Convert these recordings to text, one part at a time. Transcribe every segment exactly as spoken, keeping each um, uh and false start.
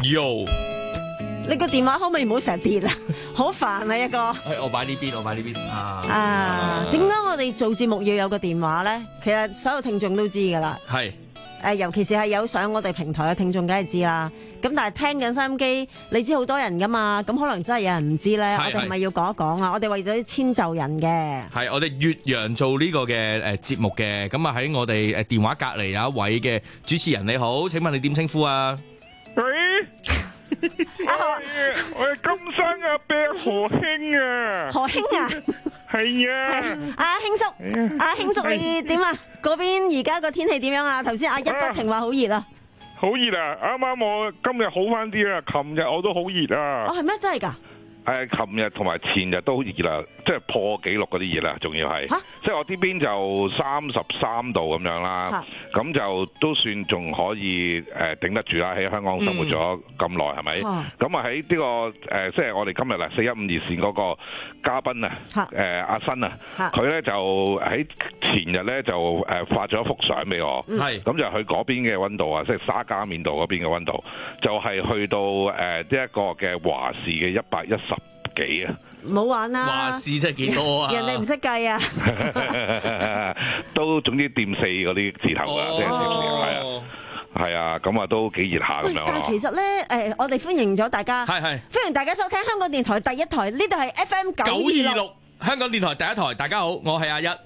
Yo， 你個電話可唔可以唔好成日跌啊？好煩啊一個。 哎，我擺呢邊，我擺呢邊啊。 啊，點解我哋做節目要有個電話咧？其實所有聽眾都知噶啦。 係。 誒，尤其是係有上我哋平台嘅聽眾，梗係知啦。咁但係聽緊收音機，你知好多人噶嘛？咁可能真係有人唔知咧。我哋係咪要講一講啊？我哋為咗遷就人嘅。係我哋越洋做呢個嘅誒節目嘅。咁啊喺我哋誒電話隔離有一位嘅主持人，你好，請問你點稱呼啊？ 喂，我係金山阿伯何兄啊。 何兄啊？ 係啊。 阿興叔，阿興叔你點啊？嗰邊而家個天氣點樣啊？頭先阿一不停話好熱啊。 好熱啊！啱啱我今日好翻啲啦，琴日我都好熱啊。 哦，係咩？真係㗎？ 誒，琴日同埋前日都好熱啦，即係破紀錄嗰啲熱啦，仲要係，即係我呢邊就三十三度咁樣啦，咁就都算仲可以誒頂得住啦。喺香港生活咗咁耐，係咪？咁啊喺呢個誒，即係我哋今日啊四一五熱線嗰個嘉賓啊，誒阿新啊，佢咧就喺前日咧就誒發咗一幅相俾我，咁就佢嗰邊嘅溫度啊，即係沙加緬度嗰邊嘅溫度，就係去到誒呢一個嘅華氏嘅一百一十幾啊！ 唔好玩啦！ 華氏真係幾多啊？ 人哋唔識計啊！ 都總之掂四嗰啲字頭㗎，即係係啊，係啊，咁啊都幾熱下咁樣。 但係其實咧，誒，我哋歡迎咗大家， 係係歡迎大家收聽香港電台第一台，呢度係 F M 九二六， 香港電台第一台。大家好，我係阿一，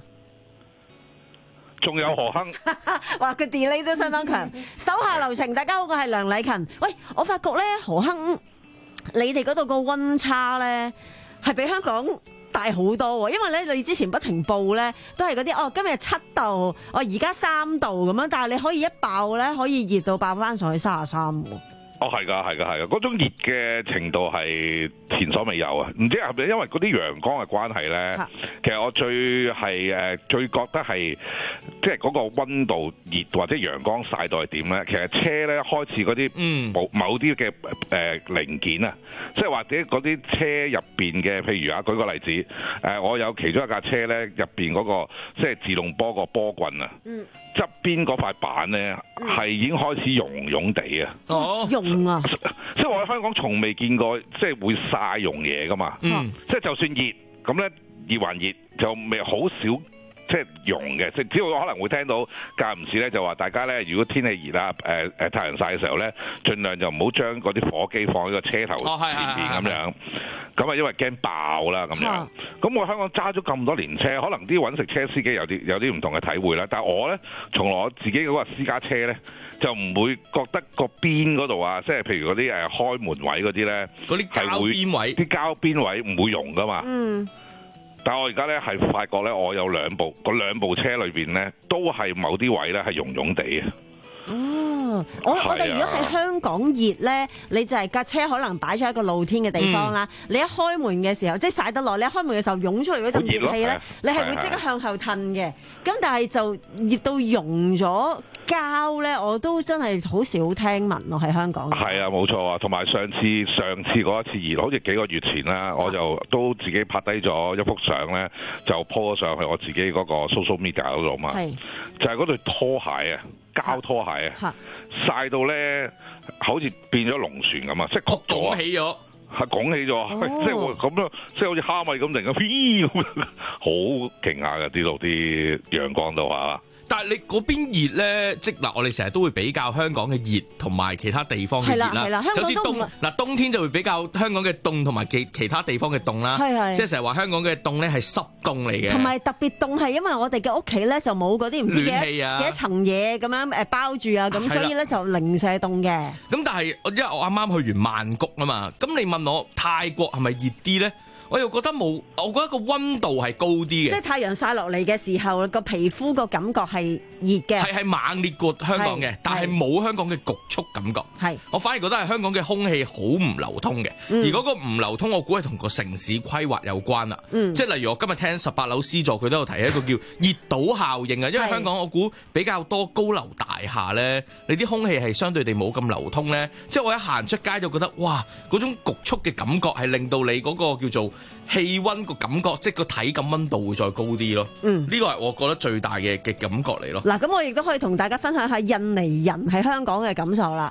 仲有何亨。 哇，佢 delay 都相當強。手下留情，大家好，我係梁禮勤。喂，我發覺咧，何亨。你哋嗰度個溫差咧係比香港大好多喎，因為咧你之前不停報咧都係嗰啲哦，今日七度，哦而家三度咁樣，但係你可以一爆咧可以熱到爆翻上去三十三喎。 哦，係㗎，係㗎，係㗎，嗰種熱嘅程度係前所未有啊！唔知係咪因為嗰啲陽光嘅關係咧？其實我最係誒最覺得係即係嗰個溫度熱或者陽光曬到係點咧？其實車咧開始嗰啲某某啲嘅誒零件啊，即係或者嗰啲車入邊嘅，譬如啊，舉個例子，誒我有其中一架車咧入邊嗰個即係自動波個波棍啊。嗯側邊嗰塊板咧係已經開始溶溶地啊！ 哦，溶啊！ 即係我喺香港從未見過，即係會曬溶嘢噶嘛。嗯，即係就算熱咁咧，熱還熱就未好少。即係溶嘅，即係只要可能會聽到間唔時咧，就話大家咧，如果天氣熱啊，誒誒太陽曬嘅時候咧，盡量就唔好將嗰啲火機放喺個車頭前面咁樣。咁啊，因為驚爆啦咁樣。咁我香港揸咗咁多年車，可能啲揾食車司機有啲有啲唔同嘅體會啦。但係我咧，從來我自己嗰個私家車咧，就唔會覺得個邊嗰度啊，即係譬如嗰啲誒開門位嗰啲咧， 嗰啲膠邊位， 啲膠邊位唔會溶噶嘛。嗯。但係我而家咧係發覺咧，我有兩部嗰兩部車裏邊咧，都係某啲位咧係溶溶地嘅。 哦，我我哋如果喺香港熱咧，你就係架車可能擺咗喺一個露天嘅地方啦。嗯、你一開門嘅時候，即係曬得耐，你一開門嘅時候湧出嚟嗰陣熱氣咧，你係會即刻向後褪嘅。咁但係就熱到溶咗膠咧，我都真係好少聽聞咯喺香港。 係啊，冇錯啊。同埋上次上次嗰一次熱，好似幾個月前啦，我就都自己拍低咗一幅相咧，就 po 咗上去我自己嗰個 social media 嗰度嘛。係，就係嗰對拖鞋啊。膠拖鞋啊，曬到咧，好似變咗龍船咁啊！即係焗咗， 起咗， 係拱起咗，哦、即係會咁樣，即係好似蝦米咁，突然間飛咁，好勁下嘅啲度啲陽光度啊！ 但係你嗰邊熱咧，即嗱，我哋成日都會比較香港嘅熱同埋其他地方嘅熱啦。就似冬嗱，冬天就會比較香港嘅凍同埋其其他地方嘅凍啦。係係，即係成日話香港嘅凍咧係濕凍嚟嘅。同埋特別凍係因為我哋嘅屋企咧就冇嗰啲唔知幾多幾多層嘢咁樣誒包住啊，咁所以咧就零舍凍嘅。咁但係因為我啱啱去完曼谷啊嘛，咁你問我泰國係咪熱啲咧？我又覺得冇，我覺得個溫度係高啲嘅。即係太陽曬落嚟嘅時候，個皮膚個感覺係熱嘅。係係猛烈過香港嘅，但係冇香港嘅局促感覺。係，我反而覺得係香港嘅空氣好唔流通嘅。嗯、而嗰個唔流通，我估係同個城市規劃有關啦。嗯、即係例如我今日聽十八樓 C 座，佢都有提一個叫熱島效應啊。因為香港我估比較多高樓大廈咧，你啲空氣係相對地冇咁流通咧。即係我一行出街就覺得，哇！嗰種局促嘅感覺係令到你嗰個叫做氣溫個感覺，即係個體感溫度會再高啲咯。嗯，呢個係我覺得最大嘅嘅感覺嚟咯。嗱，咁我亦都可以同大家分享下印尼人喺香港嘅感受啦。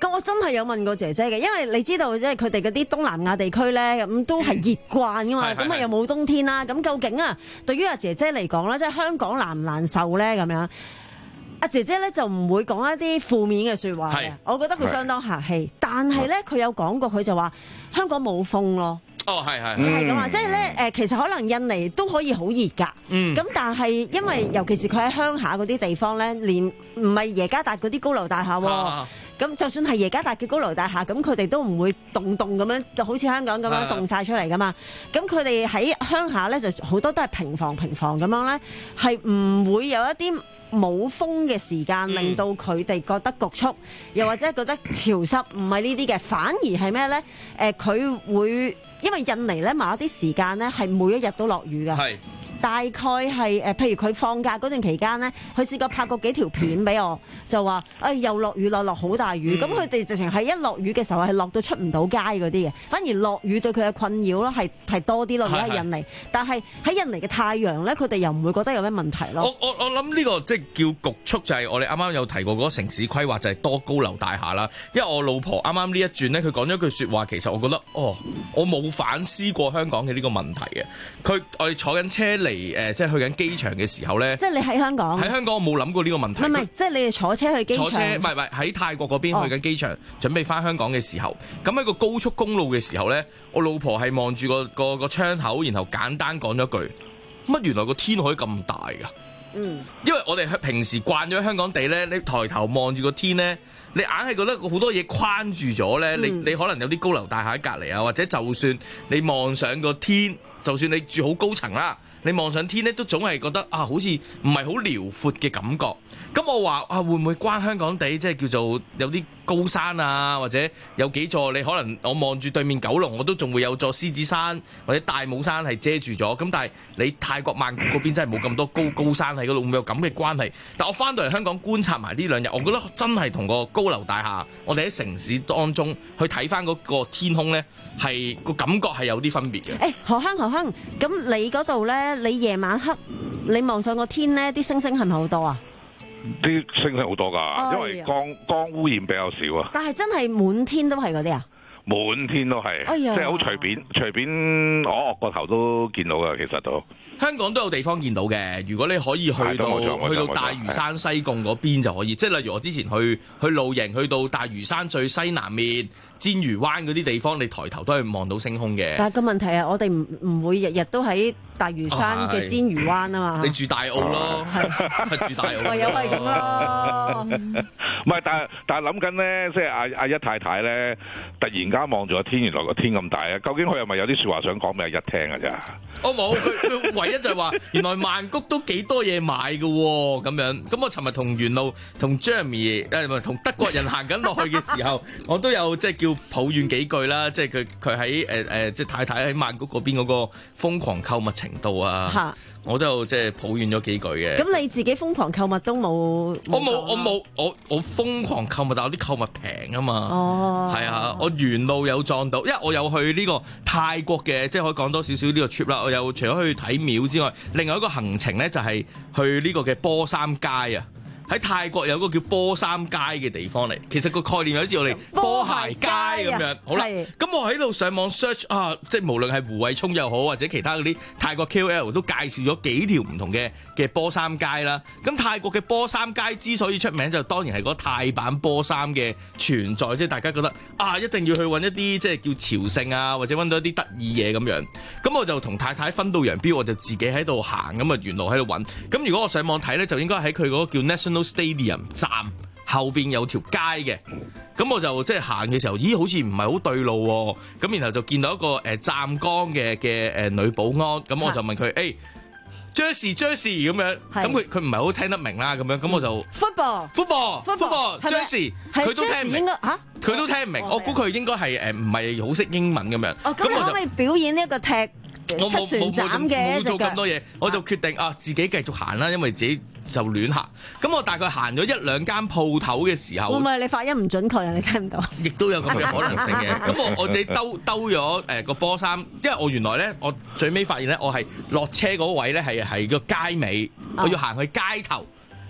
咁我真係有問過姐姐嘅，因為你知道即係佢哋嗰啲東南亞地區咧，咁都係熱慣噶嘛，咁啊又冇冬天啦。咁究竟啊，對於阿姐姐嚟講咧，即係香港難唔難受咧？咁樣，阿姐姐咧就唔會講一啲負面嘅説話嘅，我覺得佢相當客氣。但係咧，佢有講過，佢就話香港冇風咯。 哦，係係， 就係咁啊！即係咧，誒，其實可能印尼都可以好熱㗎。嗯。咁但係因為尤其是佢喺鄉下嗰啲地方咧，連唔係耶加達嗰啲高樓大廈喎。啊。咁就算係耶加達嘅高樓大廈，咁佢哋都唔會棟棟咁樣，就好似香港咁樣棟晒出嚟㗎嘛。咁佢哋喺鄉下咧，就好多都係平房平房咁樣咧，係唔會有一啲冇風嘅時間，令到佢哋覺得局促，又或者覺得潮濕，唔係呢啲嘅，反而係咩咧？誒，佢會。因為印尼咧某一啲時間咧係每一日都落雨嘅，係大概係誒，譬如佢放假嗰段期間咧，佢試過拍過幾條片俾我，就話誒、哎、又落雨落落好大雨，咁佢哋直情係一落雨嘅時候係落到出唔到街嗰啲嘅，反而落雨對佢嘅困擾咯係係多啲咯，而家喺印尼，但係喺印尼嘅太陽咧，佢哋又唔會覺得有咩問題咯。 我我我諗呢個即係叫局促，就係我哋啱啱有提過嗰個城市規劃就係多高樓大廈啦。因為我老婆啱啱呢一轉咧，佢講咗句説話，其實我覺得哦，我冇反思過香港嘅呢個問題嘅。佢我哋坐緊車嚟。嚟誒，即係去緊機場嘅時候咧， 即係你喺香港， 喺香港我冇諗過呢個問題。唔係唔係， 即係你哋坐車去機場， 坐車唔係唔係喺泰國嗰邊去緊機場，哦、準備翻香港嘅時候，咁喺個高速公路嘅時候咧，我老婆係望住個個個窗口，然後簡單講咗句：乜原來個天可以咁大㗎？嗯，因為我哋平時慣咗香港地咧，你抬頭望住個天咧，你硬係覺得好多嘢框住咗咧、嗯。你你可能有啲高樓大廈喺隔離啊，或者就算你望上個天，就算你住好高層啦。你望上天咧，都總係覺得啊，好似唔係好遼闊嘅感覺。咁我話啊，會唔會關香港地即係叫做有啲高山啊，或者有幾座你可能我望住對面九龍，我都仲會有座獅子山或者大帽山係遮住咗。咁但係你泰國曼谷嗰邊真係冇咁多高高山喺嗰度，會唔會有咁嘅關係？但我翻到嚟香港觀察埋呢兩日，我覺得真係同個高樓大廈，我哋喺城市當中去睇翻嗰個天空咧，係個感覺係有啲分別嘅。 誒，何香何香，咁你嗰度咧？你夜晚黑，你望上個天咧，啲星星係咪好多啊？ 啲星星好多㗎，因為光光污染比較少啊。但係真係滿天都係嗰啲啊？ 滿天都係，即係好隨便，隨便我個頭都見到㗎，其實都。 香港都有地方見到嘅，如果你可以去到去到大嶼山西貢嗰邊就可以，即係例如我之前去去露營，去到大嶼山最西南面煎魚灣嗰啲地方，你抬頭都係望到星空嘅。 但係個問題係，我哋唔唔會日日都喺大嶼山嘅煎魚灣啊嘛。 你住大澳咯，係住大澳。 唯有係咁咯。 唔係，但係但係諗緊咧，即係阿阿一太太咧，突然間望住個天，原來個天咁大啊！究竟佢係咪有啲説話想講俾阿一聽㗎咋？ 我冇，佢佢唯一就係話，原來曼谷都幾多嘢買嘅喎，咁樣。咁我尋日同沿路同 Jeremy 誒唔係同德國人行緊落去嘅時候，我都有即係叫抱怨幾句啦，即係佢佢喺誒誒即係太太喺曼谷嗰邊嗰個瘋狂購物程度啊。我都有即係抱怨咗幾句嘅。 咁你自己瘋狂購物都冇？ 我冇，我冇，我我瘋狂購物，但係我啲購物平啊嘛。哦，係啊，我沿路有撞到，因為我有去呢個泰國嘅，即係可以講多少少呢個 trip 啦。我有除咗去睇廟之外，另外一個行程咧就係去呢個嘅波三街啊。喺泰國有個叫波三街嘅地方嚟，其實個概念有似我哋波鞋街咁樣。好啦，咁我喺度上網 search 啊，即係無論係胡偉聰又好，或者其他嗰啲泰國 K O L 都介紹咗幾條唔同嘅嘅波衫街啦。咁泰國嘅波衫街之所以出名，就當然係嗰泰版波衫嘅存在，即係大家覺得啊，一定要去揾一啲即係叫朝聖啊，或者揾到一啲得意嘢咁樣。咁我就同太太分道揚鑣，我就自己喺度行，咁啊沿路喺度揾。咁如果我上網睇咧，就應該喺佢嗰個叫 National Stadium 站後邊有條街嘅，咁我就即係行嘅時候，咦，好似唔係好對路喎，咁然後就見到一個誒站崗嘅嘅誒女保安，咁我就問佢誒 Jersey Jersey 咁樣，咁佢佢唔係好聽得明啦，咁樣，咁我就 football football football Jersey， 佢都聽唔明，嚇，佢都聽唔明，我估佢應該係誒唔係好識英文咁樣。 哦，咁你可唔可以表演呢一個踢我冇冇冇冇做咁多嘢，我就決定啊自己繼續行啦，因為自己就亂行。咁我大概行咗一兩間鋪頭嘅時候， 會唔會你發音唔準確，人哋聽唔到？ 亦都有咁嘅可能性嘅。咁我我自己兜兜咗誒個波衫，因為我原來咧，我最尾發現咧，我係落車嗰位咧係係個街尾，我要行去街頭。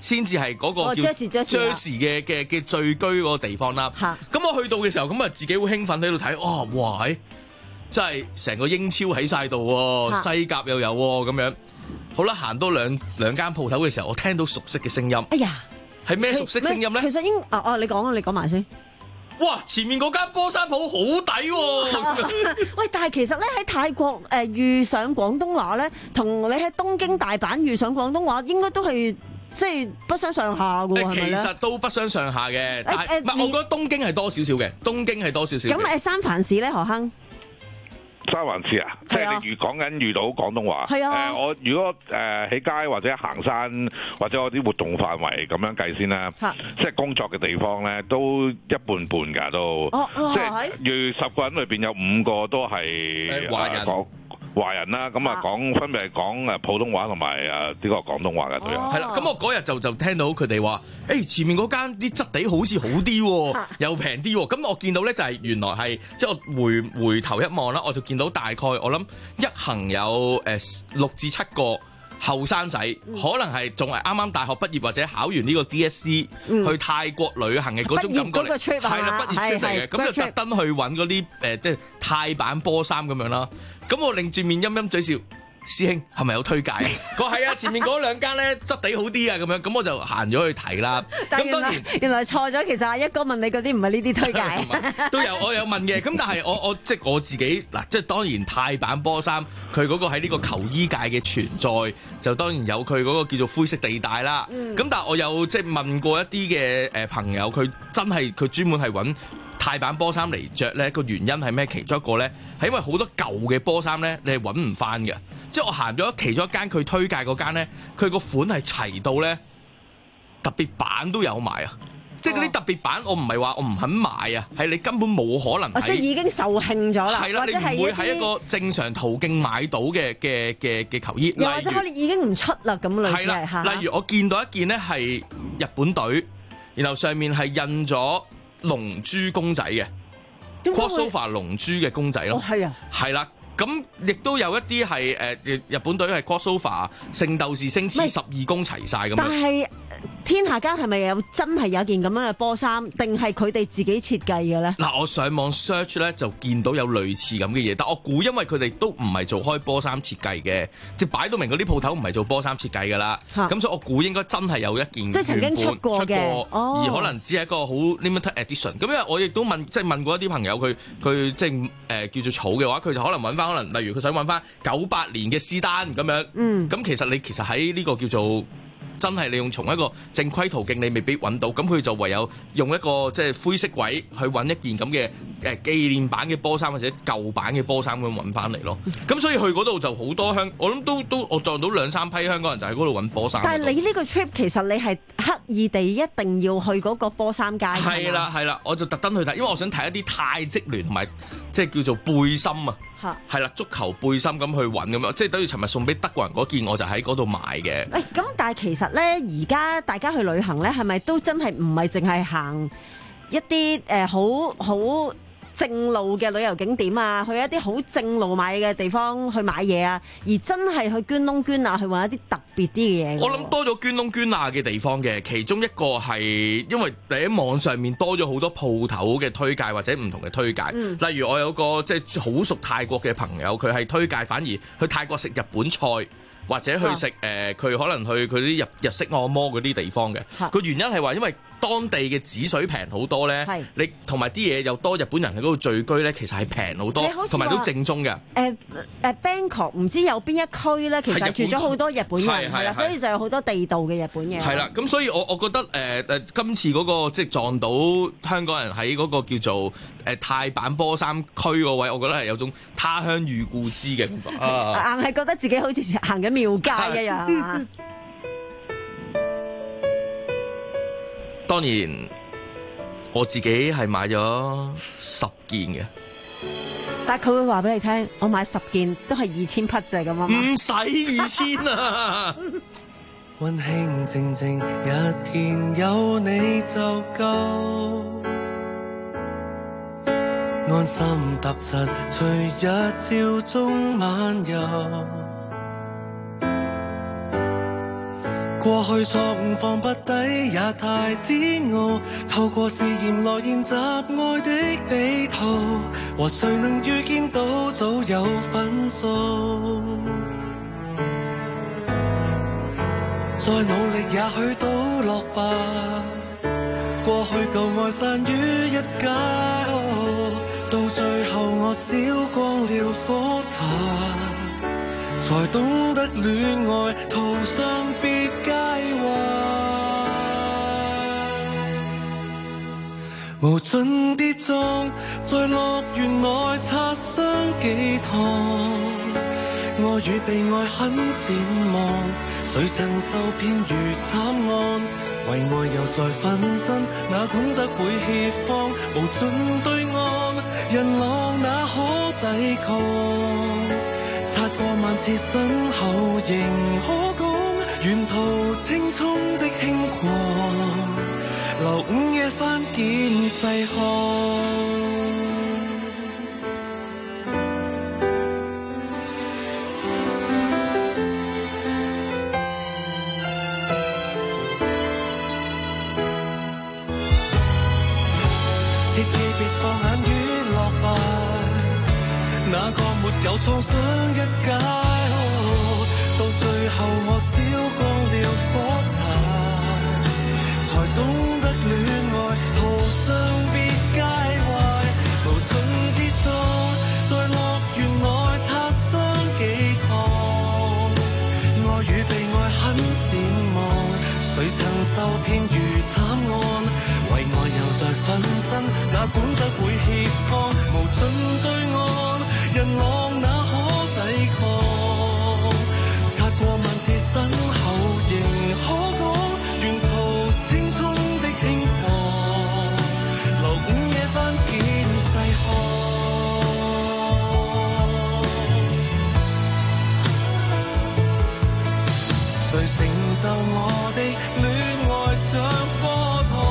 先至係嗰個叫 Jersey 嘅嘅嘅聚居嗰個地方啦。咁我去到嘅時候，咁啊自己會興奮喺度睇，哇哇！真係成個英超喺晒度喎，西甲又有喎咁樣。好啦，行多兩兩間鋪頭嘅時候，我聽到熟悉嘅聲音。 哎呀， 係咩熟悉聲音咧？ 其實應啊哦，你講啊，你講埋先。 哇！前面嗰間波衫鋪好抵喎。 喂，但係其實咧喺泰國誒、呃、遇上廣東話咧，同你喺東京大阪遇上廣東話，應該都係即係不相上下嘅喎，係咪咧？ 其實都不相上下嘅，但係唔係我覺得東京係多少少嘅，東京係多少少。 咁誒三藩市咧，何亨？ 三藩市啊，即係你遇講緊遇到廣東話。係啊，誒、呃、我如果誒喺、呃、街或者行山或者我啲活動範圍咁樣計先啦，即係工作嘅地方咧都一半半㗎都， 哦哦、 即係如十個人裏邊有五個都係華人講。華人啦，咁啊講分別係講誒普通話同埋誒呢個廣東話嘅都有。 係啦，咁我嗰日就就聽到佢哋話，誒、欸、前面嗰間啲質地好似好啲，又平啲。咁我見到咧就係原來係即係我回回頭一望啦，我就見到大概我諗一行有誒六至七個後生仔，可能係仲係啱啱大學畢業或者考完呢個 D S C、嗯、去泰國旅行嘅嗰種感覺嚟，係啦，畢業 trip 嚟嘅，咁就特登去揾嗰啲誒即係泰版波衫咁樣啦。咁我擰住面陰陰嘴笑，師兄係咪有推介啊？佢話係啊，前面嗰兩間咧質地好啲啊，咁樣，咁我就行咗去睇啦。咁當然原來錯咗，其實阿一哥問你嗰啲唔係呢啲推介， 都有我有問嘅。咁但係我我即係我自己嗱，即係當然泰版波衫佢嗰個喺呢個球衣界嘅存在，就當然有佢嗰個叫做灰色地帶啦。咁、嗯、但係我有即係問過一啲嘅誒朋友，佢真係佢專門係揾泰版波衫嚟着咧，個原因係咩？其中一個咧係因為好多舊嘅波衫咧，你係揾唔翻嘅。即係我行咗其中一間佢推介嗰間咧，佢個款係齊到咧，特別版都有埋啊！即係嗰啲特別版，我唔係話我唔肯買啊，係你根本冇可能。 即係已經售罄咗啦， 係啦，你唔會喺一個正常途徑買到嘅嘅嘅嘅球衣， 又或者可能已經唔出啦咁類似係嚇。 例如我見到一件咧係日本隊，然後上面係印咗龍珠公仔嘅 crossover 龍珠嘅公仔咯。 哦，係啊， 係啦。咁亦都有一啲係誒日本隊係 crossover 聖鬥士星矢十二宮齊晒咁樣。但係天下間係咪有真係有件咁樣嘅波衫，定係佢哋自己設計嘅咧？ 嗱，我上網 search 咧就見到有類似咁嘅嘢，但我估因為佢哋都唔係做開波衫設計嘅，即係擺到明嗰啲鋪頭唔係做波衫設計㗎啦。咁所以我估應該真係有一件即係曾經出過嘅， 而可能只係一個好 limited edition。咁因為我亦都問即係問過一啲朋友，佢佢即係誒、呃、叫做儲嘅話，佢就可能揾翻可能例如佢想揾翻九八年嘅斯丹咁樣。嗯，咁其實你其實喺呢個叫做真係你用從一個正規途徑，你未必揾到，咁佢就唯有用一個即係灰色位去揾一件咁嘅誒紀念版嘅波衫或者舊版嘅波衫咁揾翻嚟咯。咁所以去嗰度就好多香，我諗都都我撞到兩三批香港人就喺嗰度揾波衫。 但係你呢個 trip 其實你係刻意地一定要去嗰個波衫街。 係啦係啦，我就特登去睇，因為我想睇一啲泰職聯同埋即係叫做背心啊。係啦，足球背心咁去揾咁樣，即係等於尋日送俾德國人嗰件，我就喺嗰度買嘅。誒， 咁但係其實咧，而家大家去旅行咧，係咪都真係唔係淨係行一啲誒好好正路嘅旅遊景點啊，去一啲好正路買嘅地方去買嘢啊，而真係去捐窿捐罅去揾一啲特別啲嘅嘢。 我諗多咗捐窿捐罅嘅地方嘅，其中一個係因為你喺網上面多咗好多鋪頭嘅推介或者唔同嘅推介。嗯、例如我有個即係好熟泰國嘅朋友，佢係推介反而去泰國食日本菜。或者去食誒，佢、呃、可能去佢啲日日式按摩嗰啲地方嘅。個原因係話，因為當地嘅紙水平好多咧，你同埋啲嘢又多日本人喺嗰度聚居咧，其實係平好多，同埋都正宗嘅。誒誒 Bangkok 唔知有邊一區咧，其實住咗好多日本人，係啦，所以就有好多地道嘅日本嘢。 係啦，咁所以我我覺得誒誒、呃、今次嗰、嗰個即係撞到香港人喺嗰個叫做誒、呃、泰版波衫區嗰位，我覺得係有種他鄉遇故知嘅感覺。 啊、硬係覺得自己好似行緊廟街一樣。 當然，我自己係買咗十件嘅， 但係佢會話俾你聽，我買十件都係二千匹啫咁啊！ 唔使二千啊！ 溫馨靜靜，一天有你就夠，安心踏實，隨日朝中晚遊。 過去錯誤放不低也太煎熬，透過試驗來研習愛的地圖，和誰能預見到早有分數，再努力也許都落敗，過去舊愛散於一街，到最後我燒光了火柴，才懂得戀愛途上別介懷，無盡跌撞在樂園內擦傷幾趟，愛與被愛很善忘，誰曾受騙如慘案，為愛又再分身，哪懂得會怯慌，無盡對岸，人浪哪可抵抗，擦過萬次身後仍可講，沿途青蔥的輕狂，留午夜翻見細看。切記別放眼於落敗，那個沒有創傷一街，哦，到最後我燒光了火柴，才懂得戀愛途上別介懷，無盡跌撞在樂園內擦傷幾趟，愛與被愛很善忘，誰曾受騙如慘案，為愛又再分身，哪管得會怯慌，無盡對岸，人浪哪可抵抗，擦過萬次身後仍可講，沿途青蔥的輕狂，留午夜翻見細看，誰成就我的戀愛像課堂，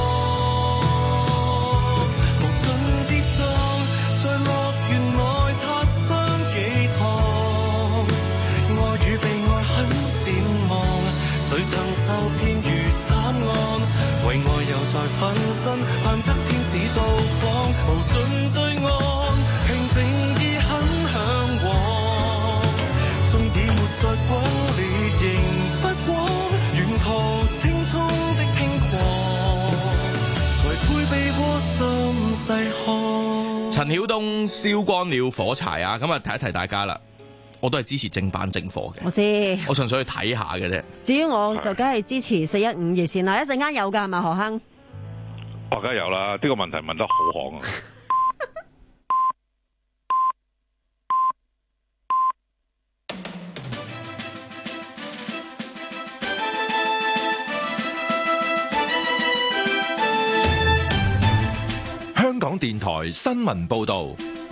無盡跌撞在樂園內擦傷幾趟，愛與被愛很善忘，誰曾受騙如慘案，為愛又再分身，盼得天使到訪，無盡對岸，平靜已很向往，縱已沒再轟烈仍不枉，沿途青蔥的輕狂，才配被窩心細看。 陳曉東燒光了火柴啊！咁啊，提一提大家啦，我都係支持正版正貨嘅。 我知， 我純粹去睇下嘅啫。 至於我就梗係支持四一五熱線啦，一陣間有㗎係咪何亨？ 我梗係有啦，呢、這個問題問得好行啊！ 香港電台新聞報道，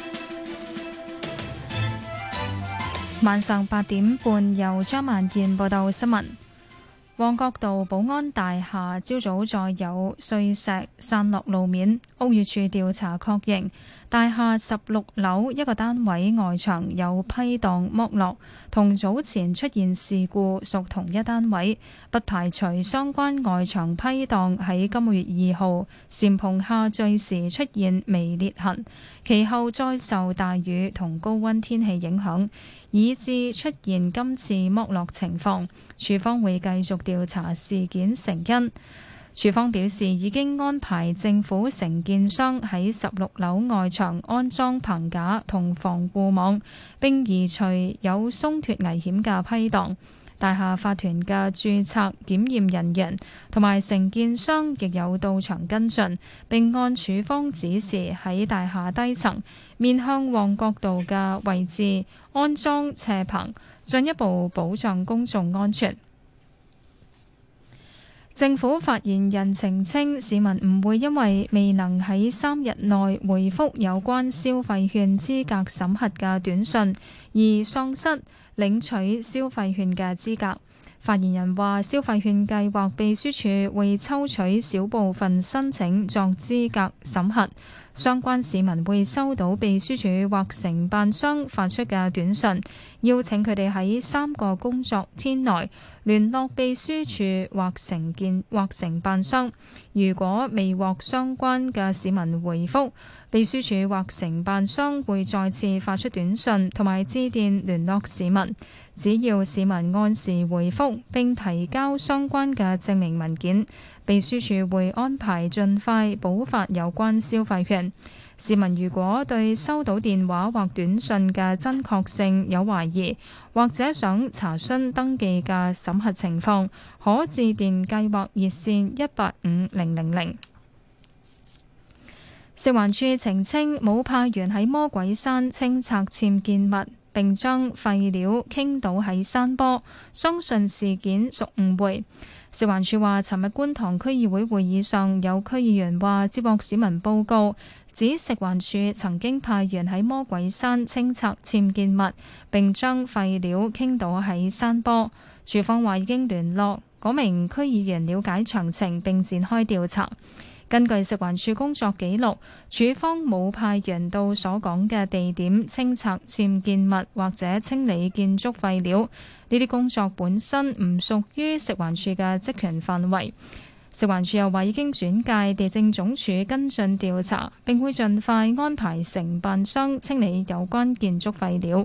晚上八點半由張萬燕報道新聞。旺角道保安大廈朝早再有碎石散落路面，屋宇署調查確認大廈十六樓一個單位外牆有批盪剝落，同早前出現事故屬同一單位，不排除相關外牆批盪喺今個月二號簷篷下墜時出現微裂痕，其後再受大雨同高溫天氣影響，以致出現今次剝落情況。署方會繼續調查事件成因。署方表示，已經安排政府承建商喺十六樓外牆安裝棚架同防護網，並移除有鬆脱危險嘅批盪。大廈法團嘅註冊檢驗人員同埋承建商亦有到場跟進，並按署方指示喺大廈低層面向旺角道嘅位置安裝斜棚，進一步保障公眾安全。政府發言人澄清，市民唔會因為未能喺三日內回覆有關消費券資格審核嘅短信，而喪失領取消費券嘅資格。發言人話，消費券計劃秘書處會抽取少部分申請作資格審核， 相關市民會收到秘書處或承辦商發出嘅短信，邀請佢哋喺三個工作天內聯絡秘書處或承建或承辦商。如果未獲相關嘅市民回覆，秘書處或承辦商會再次發出短信同埋致電聯絡市民。只要市民按時回覆並提交相關嘅證明文件，秘書處會安排盡快補發有關消費券。市民如果對收到電話或短信嘅真確性有懷疑，或者想查詢登記嘅審核情況，可致電計劃熱線一八五零零零。食環署澄清冇派員喺魔鬼山清拆僭建物，並將廢料傾倒喺山坡，相信事件屬誤會。食環署話，尋日觀塘區議會會議上，有區議員話接獲市民報告，指食環署曾經派員喺魔鬼山清拆僭建物，並將廢料傾倒喺山坡。署方話已經聯絡嗰名區議員了解詳情，並展開調查。根據食環署工作記錄，署方冇派員到所講嘅地點清拆僭建物或者清理建築廢料，呢啲工作本身唔屬於食環署嘅職權範圍。食環署又話已經轉介地政總署跟進調查，並會盡快安排承辦商清理有關建築廢料。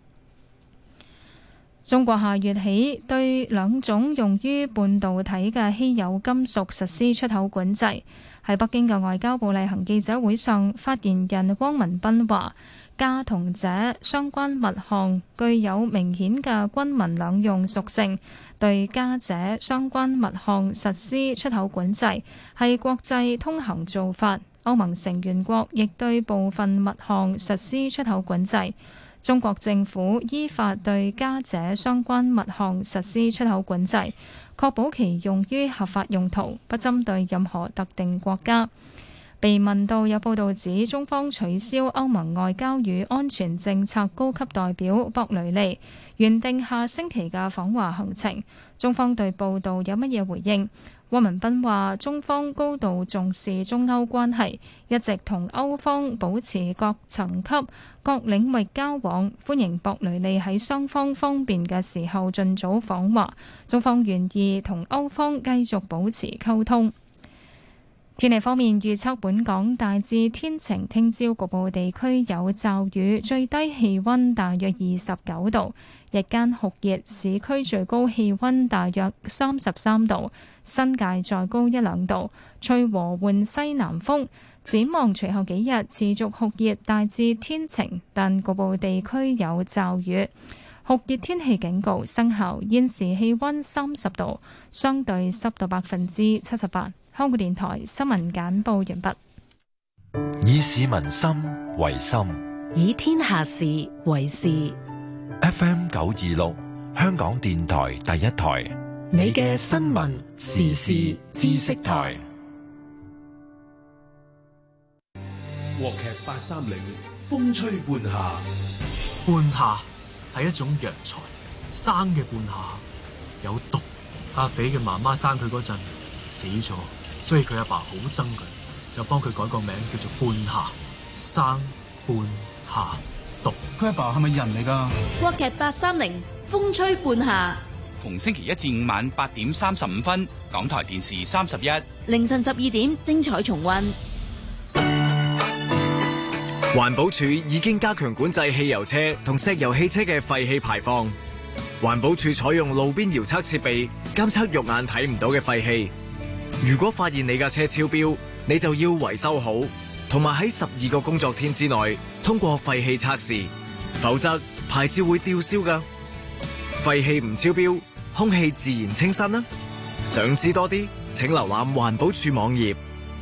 中國下月起對兩種用於半導體嘅稀有金屬實施出口管制。喺北京嘅外交部例行記者會上，發言人汪文斌話：鎵同鍺相關物項具有明顯嘅軍民兩用屬性，對鎵鍺相關物項實施出口管制係國際通行做法。歐盟成員國亦對部分物項實施出口管制。中國政府依法對鎵鍺相關物項實施出口管制，確保其用於合法用途，不針對任何特定國家。被問到有報道指中方取消歐盟外交與安全政策高級代表博雷利原定下星期嘅訪華行程，中方對報道有乜嘢回應？汪文斌話：中方高度重視中歐關係，一直同歐方保持各層級、各領域交往，歡迎博雷利喺雙方方便嘅時候盡早訪華。中方願意同歐方繼續保持溝通。天氣方面預測，本港大致天晴，聽朝局部地區有驟雨，最低氣溫大約二十九度，日間酷熱，市區最高氣溫大約三十三度，新界再高一兩度，吹和緩西南風。展望隨後幾日持續酷熱，大致天晴，但局部地區有驟雨，酷熱天氣警告生效。現時氣溫三十度，相對濕度百分之七十八。香港電台新聞簡報完畢。 以市民心為心， 以天下事為事。 F M 九二六，香港電台第一台， 你嘅新聞時事知識台。 國劇八三零，風吹半夏。 半夏係一種藥材，生嘅半夏有毒。阿肥嘅媽媽生佢嗰陣死咗，所以佢阿爸好憎佢，就幫佢改個名叫做半夏。生半夏毒。 佢阿爸係咪人嚟㗎？ 國劇八三零，風吹半夏。 逢星期一至五晚八點三十五分，港台電視三十一， 凌晨十二點精彩重溫。 環保署已經加強管制汽油車同石油汽車嘅廢氣排放。環保署採用路邊遙測設備監測肉眼睇唔到嘅廢氣。如果發現你架車超標，你就要維修好，同埋喺十二個工作天之內通過廢氣測試，否則牌照會吊銷㗎。廢氣唔超標，空氣自然清新啦。想知多啲，請瀏覽環保署網頁。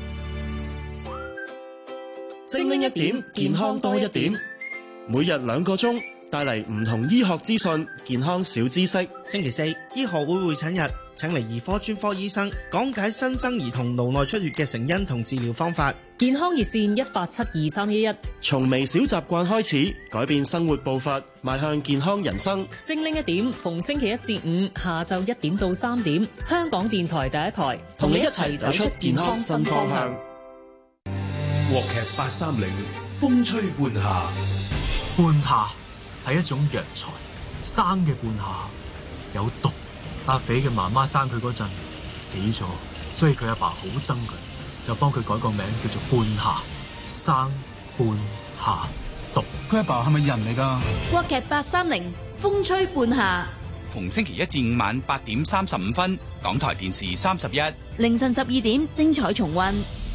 精靈一點，健康多一點。每日兩個鐘，帶嚟唔同醫學資訊、健康小知識。 星期四，醫學會會診日，請嚟兒科專科醫生講解新生兒童腦內出血嘅成因同治療方法。 健康熱線一八七二三一一。 從微小習慣開始，改變生活步伐，邁向健康人生。 精靈一點，逢星期一至五下晝一點到三點，香港電台第一台， 同你一齊走出健康新方向。 國劇八三零，風吹半夏。 半夏係一種藥材，生嘅半夏有毒。阿肥嘅媽媽生佢嗰陣死咗，所以佢阿爸好憎佢，就幫佢改個名叫做半夏。生半夏毒。 佢阿爸係咪人嚟㗎？ 國劇八三零，風吹半夏。 逢星期一至五晚八點三十五分，港台電視三十一， 凌晨十二點精彩重溫。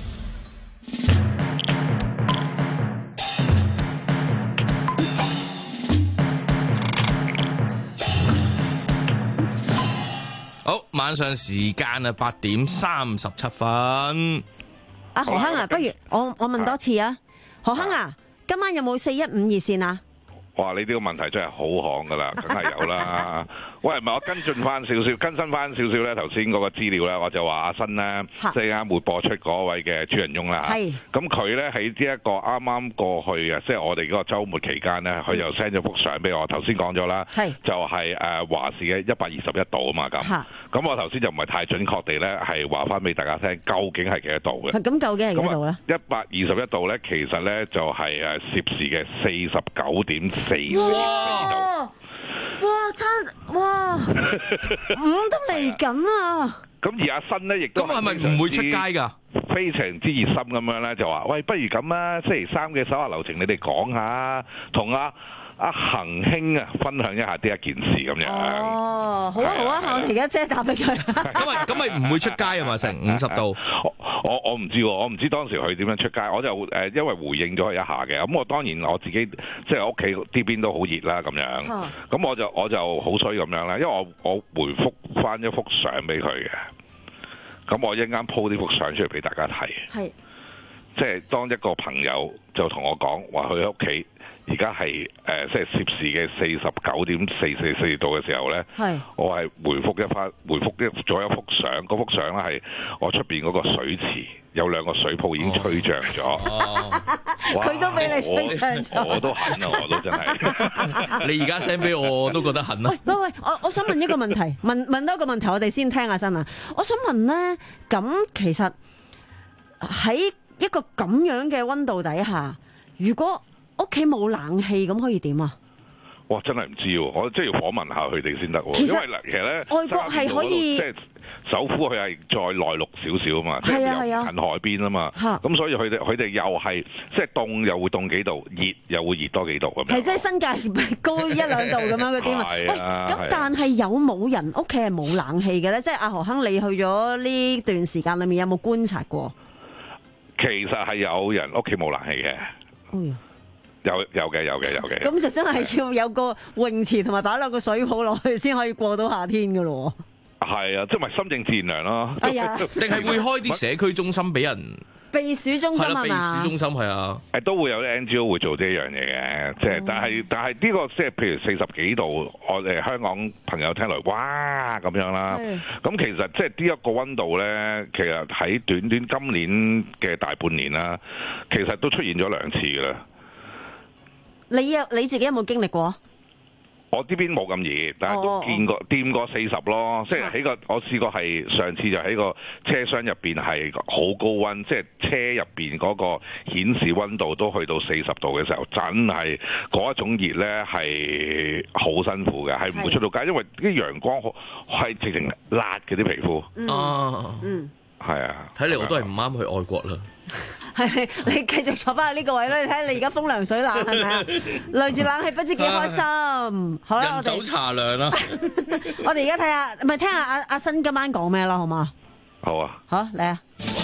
好，晚上時間啊，八點三十七分。 阿何亨啊，不如我我問多次啊，何亨啊，今晚有冇四一五熱線啊？ 哇！你呢個問題真係好行噶啦，梗係有啦。喂，唔係我跟進翻少少，更新翻少少咧。頭先嗰個資料咧，我就話阿新咧，即係啱會播出嗰位嘅朱仁翁啦。係。咁佢咧喺呢一個啱啱過去嘅，即係我哋嗰個週末期間咧，佢又 send 咗幅相俾我。頭先講咗啦，係就係誒華視嘅一百二十一度啊嘛咁。咁我頭先就唔係太準確地咧，係話翻俾大家聽，究竟係幾多度嘅？ 咁究竟係幾多度咧？ 一百二十一度咧，其實咧就係誒攝氏嘅四十九點四度。 哇！差哇五都嚟緊啊！ 咁而阿新咧，亦都咁係咪唔會出街㗎？ 非常之熱心咁樣咧，就話：喂，不如咁啊，星期三嘅手下留情，你哋講下，同阿阿恒兄啊分享一下呢一件事咁樣。 哦，好啊好啊，我而家即係答俾佢。 咁咪咁咪唔會出街啊嘛？成五十度。 我我唔知喎，我唔知當時佢點樣出街，我就誒因為回應咗佢一下嘅，咁我當然我自己即係屋企呢邊都好熱啦咁樣，咁、啊、我就我就好衰咁樣啦，因為我我回覆翻一幅相俾佢嘅，咁我一陣間 po 呢幅相出嚟俾大家睇，係即係當一個朋友就同我講話佢喺屋企。而家係誒即係攝氏嘅四十九點四四四度嘅時候咧，我係回覆一翻，回覆一咗一幅相，嗰幅相咧係我出邊嗰個水池有兩個水泡已經吹脹咗， 佢都俾你吹脹咗， 我都痕啊！我都真係， 你而家 send 俾我，我都覺得痕啊！ 喂喂喂，我我想問一個問題，問問多一個問題，我哋先聽下先啊！我想問咧，咁其實喺一個咁樣嘅溫度底下，如果屋企冇冷氣咁可以點啊？ 哇！真係唔知喎，我真係要訪問下佢哋先得喎。 其實因為嗱，其實咧， 外國係可以即係首府，佢係再內陸少少啊嘛，即係又近海邊啊嘛。咁所以佢哋佢哋又係即係凍又會凍幾度，熱又會熱多幾度咁樣。 係即係新界高一兩度咁樣嗰啲嘛。喂，咁但係有冇人屋企係冇冷氣嘅咧？即係阿何亨，你去咗呢段時間裏面有冇觀察過？ 其實係有人屋企冇冷氣嘅。嗯有有嘅有嘅有嘅， 咁就真係要有個泳池同埋擺兩個水泡落去先可以過到夏天噶咯。 係啊，即係咪心靜自然涼咯？ 係啊， 定係會開啲社區中心俾人避暑中心啊？ 避暑中心係啊， 誒都會有啲 N G O 會做呢一樣嘢嘅，即係但係但係呢個即係譬如四十幾度，我哋香港朋友聽嚟哇咁樣啦。咁其實即係呢一個溫度咧，其實喺短短今年嘅大半年啦，其實都出現咗兩次㗎啦。 你有你自己有冇經歷過？ 我呢邊冇咁熱，但係都見過掂、oh. 過四十咯，即係喺個我試過係上次就喺個車廂入邊係好高溫，即係車入邊嗰個顯示溫度都去到四十度嘅時候，真係嗰一種熱咧係好辛苦嘅，係唔會出到街，因為啲陽光係直情辣嘅啲皮膚。 哦， 嗯， 係啊， 睇嚟我都係唔啱去外國啦。 係你繼續坐翻喺呢個位咧，你睇你而家風涼水冷係咪啊？涼住冷氣不知幾開心。好啦， 人走茶涼啦。 我哋而家睇下，唔係聽下阿阿新今晚講咩啦，好嘛？ 好啊。 好，嚟啊！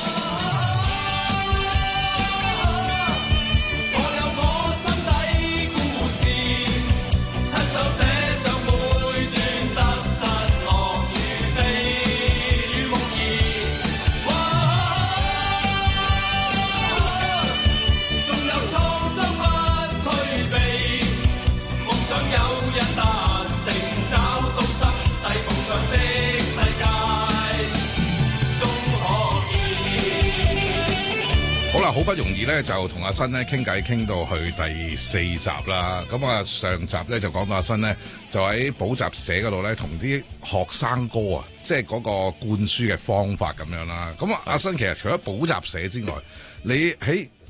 好不容易咧，就同阿新咧傾偈傾到去第四集啦。咁啊，上集咧就講到阿新咧就喺補習社嗰度咧，同啲學生哥啊，即係嗰個灌輸嘅方法咁樣啦。咁啊，阿新其實除咗補習社之外，你喺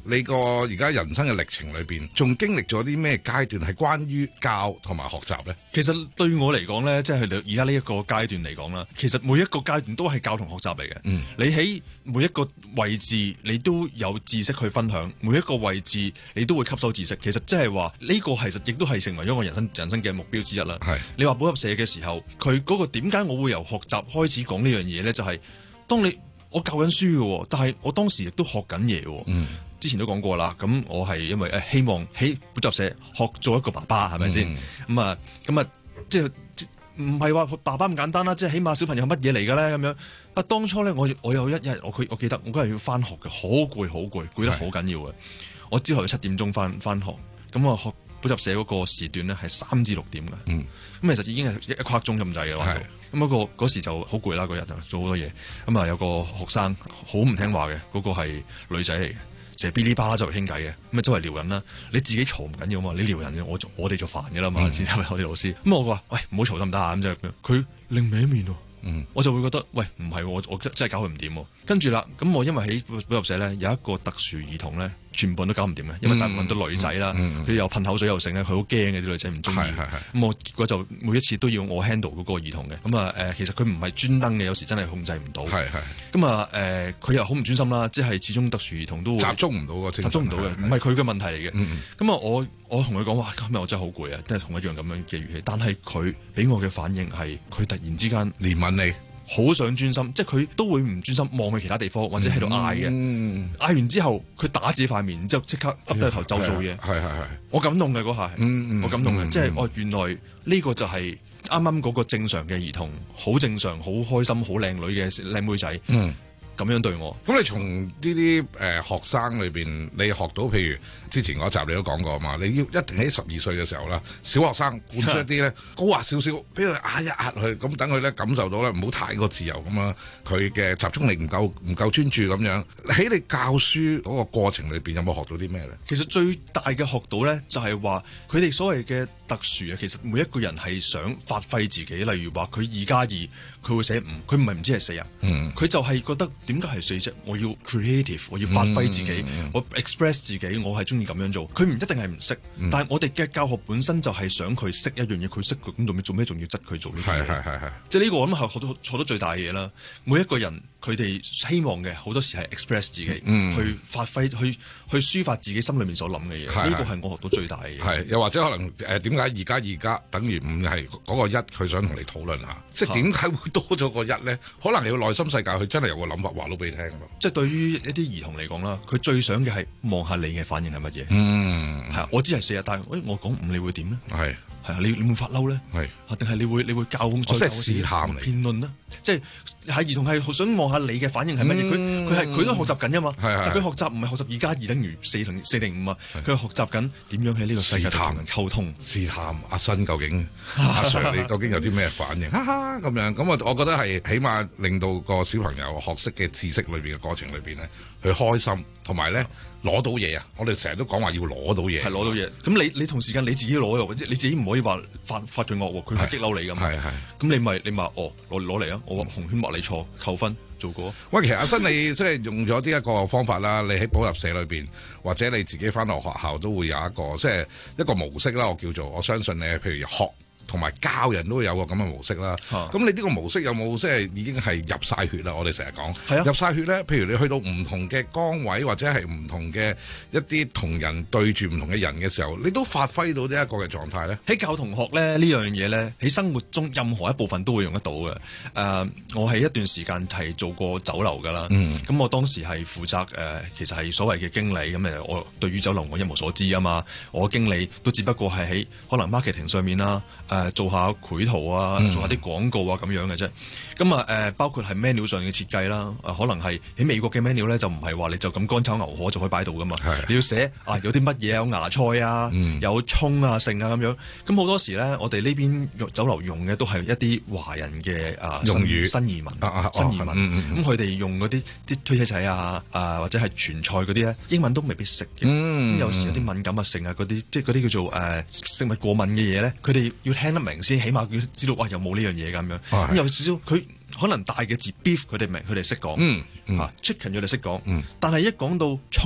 你個而家人生嘅歷程裏邊，仲經歷咗啲咩階段係關於教同埋學習咧？ 其實對我嚟講咧，即係而家呢一個階段嚟講啦，其實每一個階段都係教同學習嚟嘅。嗯，你喺每一個位置，你都有知識去分享；每一個位置，你都會吸收知識。其實即係話呢個其實亦都係成為咗我人生人生嘅目標之一啦。係你話補習社嘅時候，佢嗰個點解我會由學習開始講呢樣嘢咧？就係、是、當你我教緊書嘅，但係我當時亦都學緊嘢。嗯，之前都講過啦。咁我係因為誒希望喺補習社學做一個爸爸，係咪先？咁啊咁啊，即係唔係話爸爸咁簡單啦？即係起碼小朋友乜嘢嚟嘅咧？咁樣啊，當初咧我我有一日我佢我記得我嗰日要翻學嘅，好攰好攰，攰得好緊要嘅。我朝頭要七點鐘翻翻學，咁我學補習社嗰個時段咧係三至六點嘅。嗯，咁其實已經係一刻鐘咁滯嘅話。咁嗰個嗰時就好攰啦，嗰日就做好多嘢。咁啊有個學生好唔聽話嘅，嗰、嗰個係女仔嚟嘅，成日嗶哩吧啦周圍傾偈嘅，咁啊周圍撩人啦。你自己嘈唔緊要嘛，你撩人嘅我我哋就煩嘅啦嘛，知唔知我哋老師？咁我話喂，唔好嘈得唔得啊？咁就佢另歪一面喎。嗯，我就會覺得喂，唔係我我真係搞佢唔掂。跟住啦，咁我因為喺補習社咧有一個特殊兒童咧，全部都搞唔掂嘅，因為大部分都女仔啦，佢、嗯嗯、又噴口水又剩咧，佢好驚嘅啲女仔唔中意。咁我結果就每一次都要我 handle 嗰個兒童嘅。咁啊誒，其實佢唔係專登嘅，有時真係控制唔到。係係。咁啊誒，佢又好唔專心啦，即係始終特殊兒童都會集中唔到個集中唔到嘅，唔係佢嘅問題嚟嘅。咁啊、嗯嗯，我我同佢講話，今日我真係好攰啊，即係同一樣咁樣嘅語氣。但係佢俾我嘅反應係，佢突然之間憐憫你。好想專心，即係佢都會唔專心望去其他地方，或者喺度嗌嘅。嗌、嗯、完之後，佢打自己塊面，然之後即刻耷低頭就做嘢。係係係，我感動嘅嗰下係，嗯嗯、我感動嘅，嗯、即係哦，原來呢個就係啱啱嗰個正常嘅兒童，好正常、好開心、好靚女嘅靚妹仔。嗯。咁樣對我， 咁你從呢啲誒學生裏邊，你學到譬如之前嗰集你都講過嘛，你要一定喺十二歲嘅時候啦，小學生灌輸一啲咧高壓少少，俾佢壓一壓佢，咁等佢咧感受到咧唔好太過自由咁啊，佢嘅集中力唔夠唔夠專注咁樣。喺你教書嗰個過程裏邊，有冇學到啲咩咧？ 其實最大嘅學到咧，就係話佢哋所謂嘅特殊啊，其實每一個人係想發揮自己。例如話佢二加二，佢會寫五，佢唔係唔知係四啊，佢就係覺得。點解係四啫？我要 creative，我要發揮自己，嗯、我 express 自己，我係中意咁樣做。佢唔一定係唔識，嗯、但係我哋嘅教學本身就係想佢識一樣嘢，佢識佢咁做咩？做咩仲要質佢做呢啲嘢？係係係係，即係呢個我諗係學到學到最大嘅嘢啦。每一個人佢哋希望嘅好多時係 express 自己，嗯、去發揮，去去抒發自己心裏面所諗嘅嘢。呢個係我學到最大嘅嘢。係又或者可能誒點解二加二加等於五係嗰個一？佢想同你討論下，即係點解會多咗個一咧？可能你個內心世界佢真係有個諗法。話到俾你聽咯，即係對於一啲兒童嚟講啦，佢最想嘅係望下你嘅反應係乜嘢。嗯，係啊，我知係四日，但係誒，我講五你會點咧？係係啊，你你會發嬲咧？係啊，定係你會你會教控再教試探嚟辯論咧？即係係兒童係好想望下你嘅反應係乜嘢？佢佢係佢都學習緊啊嘛。係係，但佢學習唔係學習二加二等於四同四定五啊。佢係學習緊點樣喺呢個世界同人溝通。試探阿新究竟阿 Sir 你究竟有啲咩反應？哈哈咁樣咁啊，我覺得係起碼令到個小朋友學識嘅知識裏邊嘅過程裏邊咧，佢開心同埋咧攞到嘢啊！我哋成日都講話要攞到嘢，係攞到嘢。咁你你同時間你自己攞又，你自己唔可以話發發佢惡喎，佢係激嬲你㗎嘛。係係。咁你咪你咪哦攞攞嚟啊！我話紅圈畫你錯，扣分做過。喂，其實阿新你即係用咗呢一個方法啦，你喺補習社裏邊或者你自己返到學校都會有一個即係一個模式啦。我叫做我相信你，譬如學。同埋教人都有個咁嘅模式啦。咁、啊、你呢個模式有冇即係已經係入晒血啦？我哋成日講，啊、入晒血咧。譬如你去到唔同嘅崗位或者係唔同嘅一啲同人對住唔同嘅人嘅時候，你都發揮到呢一個嘅狀態咧。喺教同學咧呢樣嘢咧，喺生活中任何一部分都會用得到嘅。誒、呃，我係一段時間係做過酒樓㗎啦。咁、嗯、我當時係負責誒、呃，其實係所謂嘅經理。咁誒，我對於酒樓我一無所知啊嘛。我經理都只不過係喺可能 marketing 上面啦。誒做下繪圖啊，做下啲廣告啊咁樣嘅啫。咁啊誒，包括係 menu 上嘅設計啦。誒、啊、可能係喺美國嘅 menu 咧，就唔係話你就咁乾炒牛河就可以擺到噶嘛。你要寫啊，有啲乜嘢有芽菜啊，嗯、有葱啊、剩啊咁樣。咁好多時咧，我哋呢邊酒樓用嘅都係一啲華人嘅啊用語新移民，啊啊、新移民。咁佢哋用嗰啲啲推車仔啊，啊或者係傳菜嗰啲咧，英文都未必識嘅。咁、嗯、有時有啲敏感啊、剩啊嗰啲，即係嗰啲叫做誒、呃、食物過敏嘅嘢咧，佢哋要聽得明先，起碼要知道哇有冇呢樣嘢咁樣。咁有少少佢可能大嘅字 beef 佢哋明，佢哋識講。嗯，嗯啊 chicken 佢哋識講。嗯，但係一講到葱咧，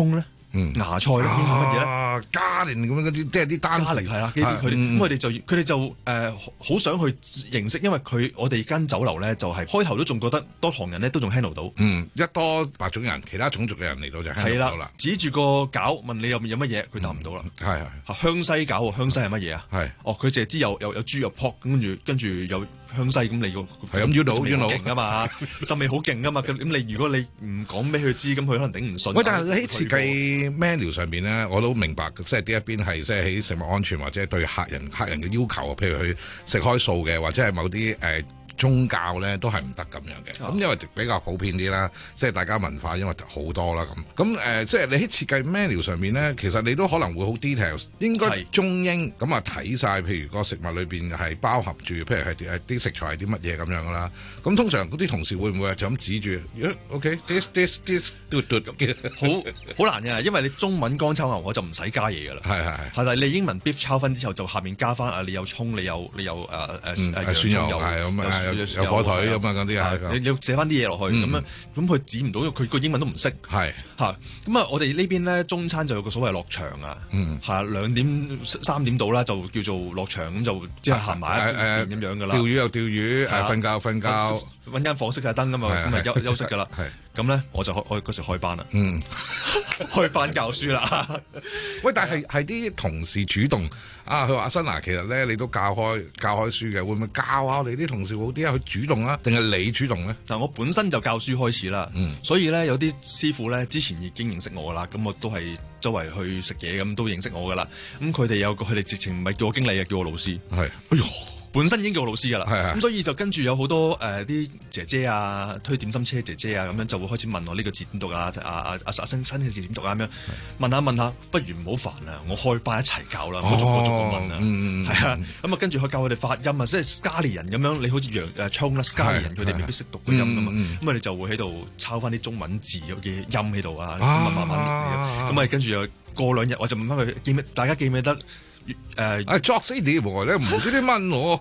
芽菜咧，英文乜嘢咧？ 啊，加連咁樣嗰啲，即係啲單加力係啦，呢啲佢哋咁佢哋就佢哋就誒好想去認識，因為佢我哋間酒樓咧就係開頭都仲覺得多唐人咧都仲 handle 到， 嗯，一多白種人，其他種族嘅人嚟到就 handle 到啦。指住個餃問你入面有乜嘢，佢答唔到啦。 係係香西餃，香西係乜嘢啊？係哦，佢淨係知有有有豬肉 pork，跟住跟住有香西咁，你個係咁 you know you know 勁啊嘛，陣味好勁啊嘛。咁咁你如果你唔講俾佢知，咁佢可能頂唔順。 喂，但係喺設計 menu 上邊咧，我都明白，即係呢一邊係即係喺食物安全或者對客人客人嘅要求啊，譬如佢食開素嘅，或者係某啲誒。呃宗教咧都係唔得咁樣嘅，咁、哦、因為比較普遍啲啦，即係大家文化因為好多啦咁，咁誒、呃、即係你喺設計 menu 上面咧，其實你都可能會好 details， 應該中英咁啊睇晒，譬如個食物裏邊係包含住，譬如係誒啲食材係啲乜嘢咁樣噶啦，咁通常嗰啲同事會唔會就咁指住、yeah, ，OK this this this 嘟嘟咁， 好好難嘅，因為你中文乾炒牛河就唔使加嘢噶啦，係係係，但係你英文 beef 炒分之後就下面加翻啊，你有葱，你有你有誒誒誒蒜油係咁啊。有，有火腿咁啊，嗰啲啊，你要寫翻啲嘢落去，咁樣咁佢指唔到，佢個英文都唔識，係嚇。咁啊，我哋呢邊咧中餐就有個所謂落場啊，係兩點三點到啦，就叫做落場，咁就即係行埋一邊咁樣噶啦。釣魚又釣魚，瞓覺瞓覺，揾間房熄晒燈咁啊，咁啊休休息噶啦。咁咧我就開我嗰時開班啦，嗯，開班教書啦。 喂，但係係啲同事主動啊，佢話阿新娜，其實咧你都教開教開書嘅，會唔會教下我哋啲同事好啲啊？佢主動啊，定係你主動咧？ 嗱，我本身就教書開始啦，嗯，所以咧有啲師傅咧之前已經認識我噶啦，咁我都係周圍去食嘢咁都認識我噶啦。咁佢哋有個佢哋直情唔係叫我經理啊，叫我老師。係，哎呦！本身已經叫我老師噶啦，咁、嗯、所以就跟住有好多誒啲、呃、姐姐啊，推點心車姐姐啊，咁樣就會開始問我呢個字點讀啊，啊啊啊新新嘅字點讀啊咁樣，問下問下，不如唔好煩啊，我開班一齊教啦，我逐個逐個問啊，係啊，咁啊跟住去教佢哋發音啊，即係 Scali 人咁樣，你好似楊誒槍啦 Scali 人，佢哋未必識讀個音噶嘛，咁我哋就會喺度抄翻啲中文字嘅音喺度啊，咁啊慢慢練，咁啊跟住又過兩日我就問翻佢記唔大家記唔記得？誒， 啊作死啲，你唔好啲問我。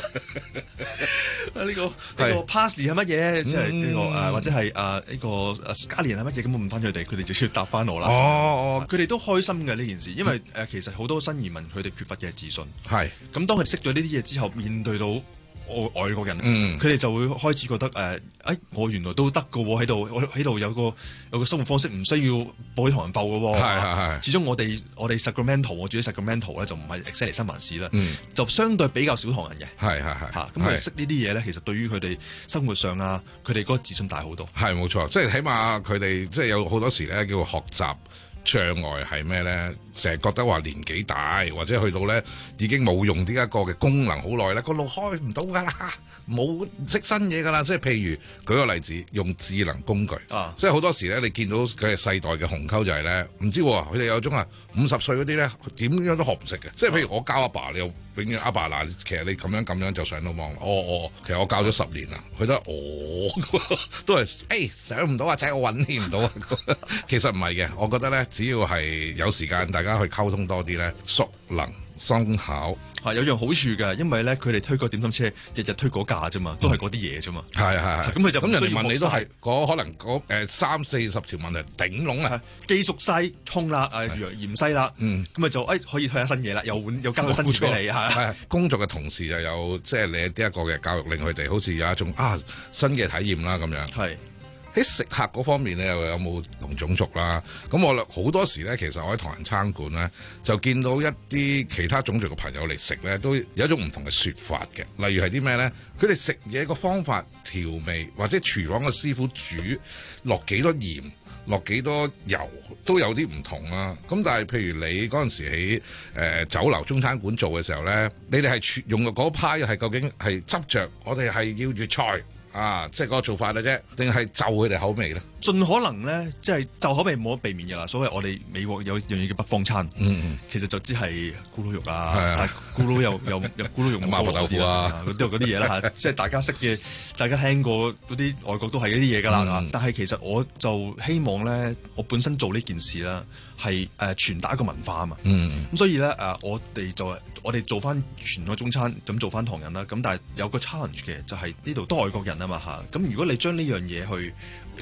啊呢個呢個 parsley 係乜嘢？即係呢個誒，或者係啊呢個誒 scallion 係乜嘢？咁我問翻佢哋，佢哋就要答翻我啦。哦，佢哋都開心嘅呢件事，因為誒其實好多新移民佢哋缺乏嘅係自信。係。咁當佢哋識咗呢啲嘢之後，面對到外外國人，佢哋就會開始覺得誒，誒我原來都得㗎喎，喺度我喺度有個有個生活方式，唔需要報喺唐人報㗎喎。係係係。始終我哋我哋 Sacramento，我住喺 Sacramento 咧，就唔係 exactly 新環市啦，就相對比較少唐人嘅。係係係。嚇，咁佢哋識呢啲嘢咧，其實對於佢哋生活上啊，佢哋嗰個自信大好多。 係冇錯，即係起碼佢哋即係有好多時咧，叫做學習障礙係咩咧？成日覺得話年紀大，或者去到咧已經冇用呢一個嘅功能好耐啦，個腦開唔到噶啦，冇識新嘢噶啦。即係譬如舉個例子，用智能工具，啊、即係好多時咧，你見到佢係世代嘅鴻溝就係咧，唔知佢哋有種啊五十歲嗰啲咧點樣都學唔識嘅。即係譬如我教阿爸，爸，你又永遠阿爸嗱，其實你咁樣咁樣就上到網。哦哦，其實我教咗十年啦，佢都哦都係誒、欸、上唔到啊，仔我揾你唔到啊。其實唔係嘅，我覺得咧，只要係有時間，大家去溝通多啲咧，熟能生巧。 係有樣好處嘅，因為咧佢哋推個點心車，日日推嗰架啫嘛，都係嗰啲嘢啫嘛。係係係。咁佢就咁人哋問你都係嗰可能嗰誒三四十條問題頂籠啊，記熟晒通啦，誒芫芫啦，嗯，咁咪就誒可以推下新嘢啦，又換又加個新詞俾你嚇。係工作嘅同時就有即係你呢一個嘅教育，令佢哋好似有一種啊新嘅體驗啦咁樣。係。喺食客嗰方面咧，又有冇同種族啦？咁我好多時咧，其實我喺唐人餐館咧，就見到一啲其他種族嘅朋友嚟食咧，都有一種唔同嘅説法嘅。例如係啲咩咧？佢哋食嘢個方法、調味，或者廚房嘅師傅煮落幾多鹽、落幾多油，都有啲唔同啦。咁但係譬如你嗰陣時喺誒、呃、酒樓中餐館做嘅時候咧，你哋係用嘅嗰派係究竟係執着我哋係要粵菜？啊，即係嗰個做法嘅啫，定係就佢哋口味咧？盡可能咧，即係就口味冇得避免嘅啦。所謂我哋美國有樣嘢叫北方餐，嗯嗯，其實就只係咕嚕肉啊，但係咕嚕又又又咕嚕肉麻婆豆腐啊，嗰啲嗰啲嘢啦嚇，即係大家識嘅，大家聽過嗰啲外國都係嗰啲嘢㗎啦。嗯、但係其實我就希望咧，我本身做呢件事啦，係誒傳達一個文化啊嘛。嗯咁所以咧誒，我哋就我哋做翻全個中餐，咁做翻唐人啦。咁但係有個 challenge 嘅，就係呢度都外國人啊嘛嚇。咁如果你將呢樣嘢去 express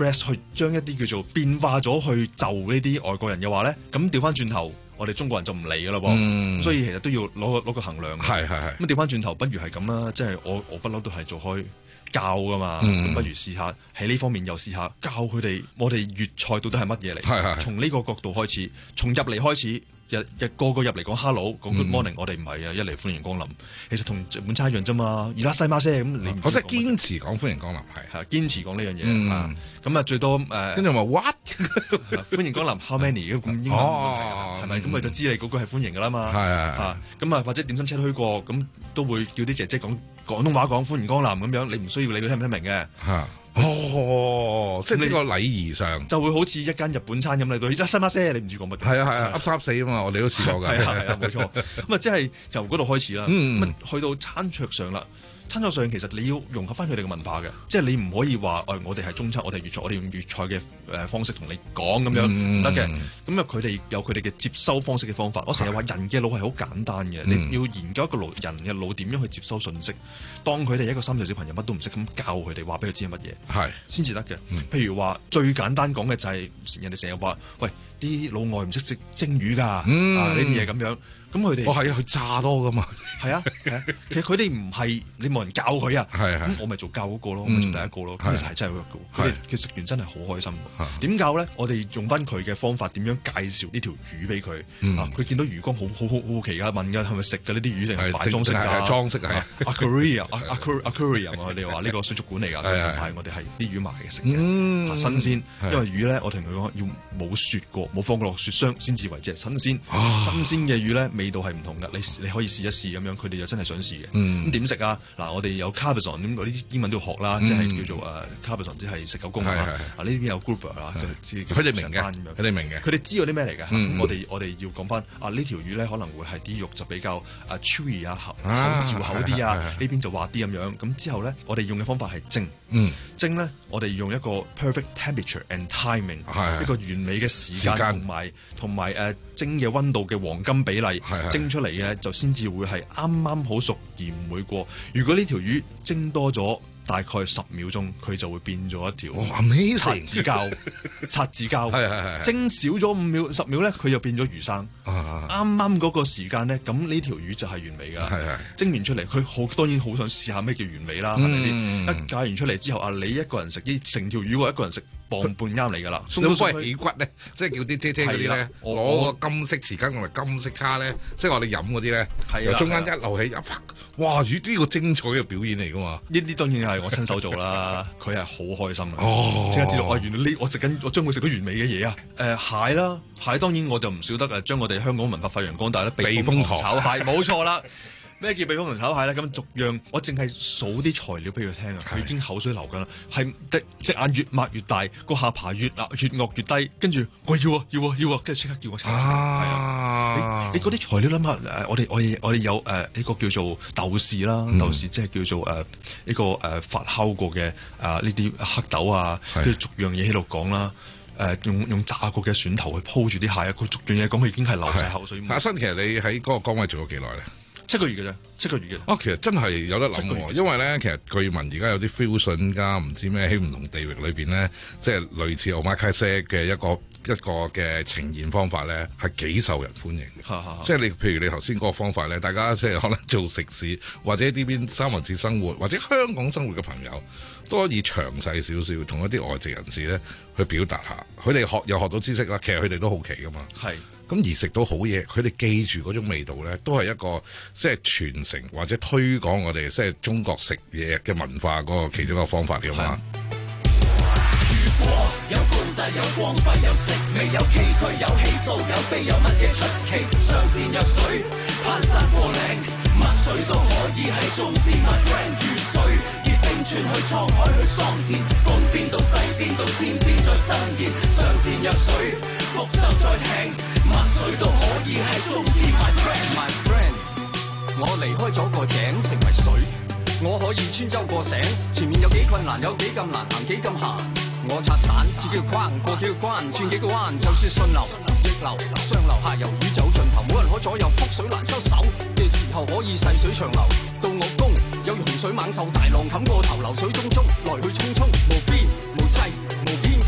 express 去將一啲叫做變化咗去就呢啲外國人嘅話咧，咁調翻轉頭，我哋中國人就唔嚟噶啦噃。嗯、所以其實都要攞個攞個衡量。係係係。咁調翻轉頭，不如係咁啦，即係我我不嬲都係做開教噶嘛，咁、嗯、不如試下喺呢方面又試下教佢哋，我哋粵菜到底係乜嘢嚟？係係。從呢個角度開始，從入嚟開始。日日個個入嚟講 hello 講 good morning，、嗯、我哋唔係啊，一嚟歡迎光臨，其實同日本差一樣啫嘛。而家西馬聲咁，你唔我即係堅持講歡迎光臨，係係堅持講呢樣嘢啊。咁啊最多誒， 跟住話 what 歡迎光臨 how many 咁英文係咪？咁佢就知你嗰句係歡迎噶啦嘛。係啊，咁啊或者點心車都去過，咁都會叫啲姐姐講廣東話講歡迎光臨咁樣，你唔需要理佢聽唔聽明嘅。嚇哦，即係呢個禮儀上就會好似一間日本餐咁嚟到，而家新馬聲你唔知講乜嘅。係啊係啊，噏三噏四啊嘛，我哋都試過㗎。係啊係啊，冇錯。咁啊，即係由嗰度開始啦。嗯嗯。去到餐桌上啦。餐桌上其實你要融合翻佢哋嘅文化嘅，即係你唔可以話誒、哎，我哋係中餐，我哋粵菜，我哋用粵菜嘅誒方式同你講咁樣唔得嘅。咁啊，佢哋有佢哋嘅接收方式嘅方法。我成日話人嘅腦係好簡單嘅，嗯、你要研究一個腦人嘅腦點樣去接收信息。當佢哋一個三歲小朋友乜都唔識，咁教佢哋話俾佢知係乜嘢，係先至得嘅。譬如話最簡單講嘅就係、是、人哋成日話，喂，啲老外唔識食蒸魚㗎，嗯、啊呢啲嘢咁樣。咁佢哋，我係啊，佢炸多噶嘛，係啊，係啊，其實佢哋唔係你冇人教佢啊，係咁我咪做教嗰個咯，我咪做第一個咯，咁其實係真係 work 嘅，佢哋佢食完真係好開心。點教咧？我哋用翻佢嘅方法，點樣介紹呢條魚俾佢？啊，佢見到魚缸好好好好奇㗎，問㗎係咪食㗎呢啲魚定係擺裝飾㗎？裝飾係 aquarium，aquarium 我哋話呢個水族館嚟㗎，唔係我哋係啲魚賣嘅食嘅，新鮮。因為魚咧，我同佢講要冇雪過，冇放過落雪箱先至為之係新鮮。新鮮嘅魚咧，味道係唔同㗎，你你可以試一試咁樣，佢哋就真係想試嘅。咁點食啊？嗱，我哋有 Carbonara 咁嗰啲英文都要學啦，即係叫做誒 Carbonara，即係食狗公啊。啊呢邊有 Grouper 啊，佢哋明嘅，佢哋明嘅，佢哋知道啲咩嚟嘅。咁我哋我哋要講翻啊呢條魚咧，可能會係啲肉就比較啊 chewy 啊，口嚼口啲啊，呢邊就滑啲咁樣。咁之後咧，我哋用嘅方法係蒸。蒸咧，我哋用一個 perfect temperature and timing，一個完美嘅時間同埋同埋誒蒸嘅溫度嘅黃金比例。蒸出嚟嘅就先至會係啱啱好熟而唔會過。如果呢條魚蒸多咗大概十秒鐘，佢就會變咗一條擦子膠。擦子膠蒸少咗五秒十秒咧，佢又變咗魚生。啱啱嗰個時間咧，咁呢條魚就係完美㗎。係係蒸完出嚟，佢好當然好想試下咩叫完美啦，係咪先？一解完出嚟之後，啊你一個人食呢成條魚，我一個人食。磅半啱嚟㗎啦，有冇所謂起骨咧？即係叫啲姐姐嗰啲咧，攞個金色匙羹同埋金色叉咧，即係我哋飲嗰啲咧，由中間一路起一發，哇！魚呢個精彩嘅表演嚟㗎嘛！呢啲當然係我親手做啦，佢係好開心嘅，即刻知道哇！原來呢我食緊，我將會食到完美嘅嘢啊！誒蟹啦，蟹當然我就唔少得誒，將我哋香港文化發揚光大啦，避風塘炒蟹冇錯啦。咩叫避風塘炒蟹咧？咁逐樣，我淨係數啲材料俾佢聽啊！佢已經口水流緊啦，係隻眼越擘越大，個下巴越壓越惡越低，跟住我要啊要啊要啊，跟住即刻叫我炒。係啊！你你嗰啲材料諗下，誒我哋我哋我哋有誒呢個叫做豆豉啦，豆豉即係叫做誒呢個誒發酵過嘅啊呢啲黑豆啊，跟住逐樣嘢喺度講啦。誒用用炸過嘅蒜頭去鋪住啲蟹，佢逐樣嘢講，佢已經係流晒口水。阿新，其實你喺嗰個崗位做咗幾耐咧？七個月嘅啫，七個月嘅。哦，其實真係有得諗喎，因為咧，其實據聞而家有啲 fusion 加唔知咩喺唔同地域裏邊咧，即係類似 omakase 嘅一個一個嘅呈現方法咧，係幾受人歡迎嘅。即係你譬如你頭先嗰個方法咧，大家即係可能做食肆或者呢邊三文治生活或者香港生活嘅朋友，都可以詳細少少同一啲外籍人士咧去表達下，佢哋學又學到知識啦。其實佢哋都好奇噶嘛。係。咁而食到好嘢，佢哋記住嗰種味道咧，都係一個即係傳承或者推廣我哋即係中國食嘢嘅文化嗰個其中一個方法嚟㗎嘛。如果有高低有光輝有色味有崎嶇有氣度有悲有乜嘢出奇？上善若水攀山過嶺，乜水都可以係宗師乜 brand 如水結冰川去滄海去桑田，東邊到西邊到天邊再伸延，上善若水綠洲再聽。乜水都可以係宗師 my friend my friend， 我離開咗個井成為水，我可以穿州過省，前面有幾困難有幾咁難行幾咁閒，我拆散自己個框過幾個關轉幾個彎，就算順流逆流上流下游宇宙盡頭，冇人可左右覆水難收手嘅時候，可以細水長流到我宮，有洪水猛獸大浪冚過頭，流水淙淙來去匆匆，無邊無際無邊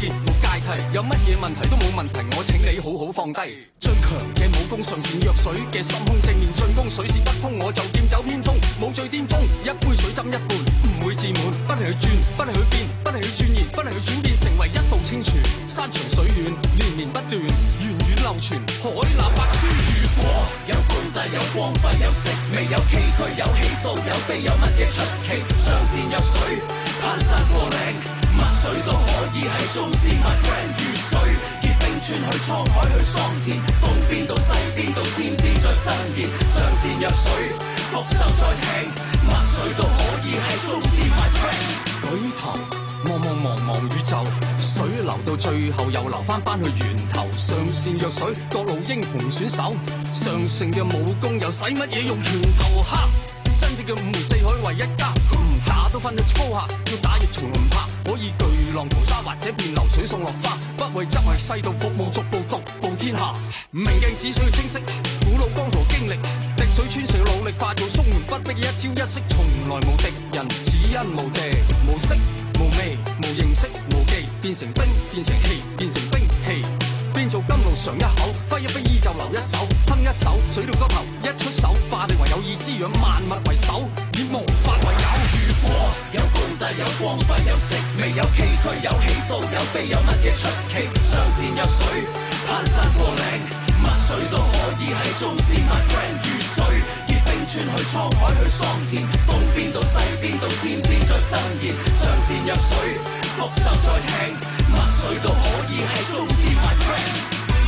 齊，有乜嘢問題都冇問題，我請你好好放低。最強嘅武功，上善若水嘅心胸，正面進攻，水泄不通，我就劍走偏鋒，冇最巔峰，一杯水斟一半，唔會自滿，不停去轉，不停去變，不停去鑽研，不停去轉變，成為一道清泉，山長水遠，連綿不斷，源遠流傳，海納百川。如果有高低，有光輝，有色味，有崎嶇，有喜怒，有悲，有乜嘢出奇？上善若水，攀山過嶺，乜水都可以係宗師 my friend。如水結冰川去滄海去桑田，東邊到西邊到天邊再伸延。上善若水，福壽再聽，乜水都可以係宗師 my friend。舉頭望望茫茫宇宙，水流到最後又流翻翻去源頭。上善若水，各路英雄選手，上乘嘅武功又使乜嘢用拳頭？哈！真正嘅五湖四海為一家，唔打都分去粗下，要打亦從唔怕。可以巨浪淘沙或者變流水送落花，不為執為世道服務，逐步獨步天下。明鏡只需要清晰，古老江湖經歷，滴水穿石努力化做松原不逼，一朝一夕從來無敵人，只因無地無色無味無形式無技，變成兵變成氣變成兵器，變做金路上一口，揮一揮衣就留一手，哼一手水到嗰頭，一出手化地為有意滋養萬物為首，以無法為友。如果有高低有光輝有色味，有崎嶇有喜怒有悲，有乜嘢出奇？上善若水，攀山過嶺，乜水都可以係宗師 my friend。如水結冰川去滄海去桑田，東邊到西邊到天邊再伸延。上善若水，福壽再聽，乜水都可以係宗師 my friend。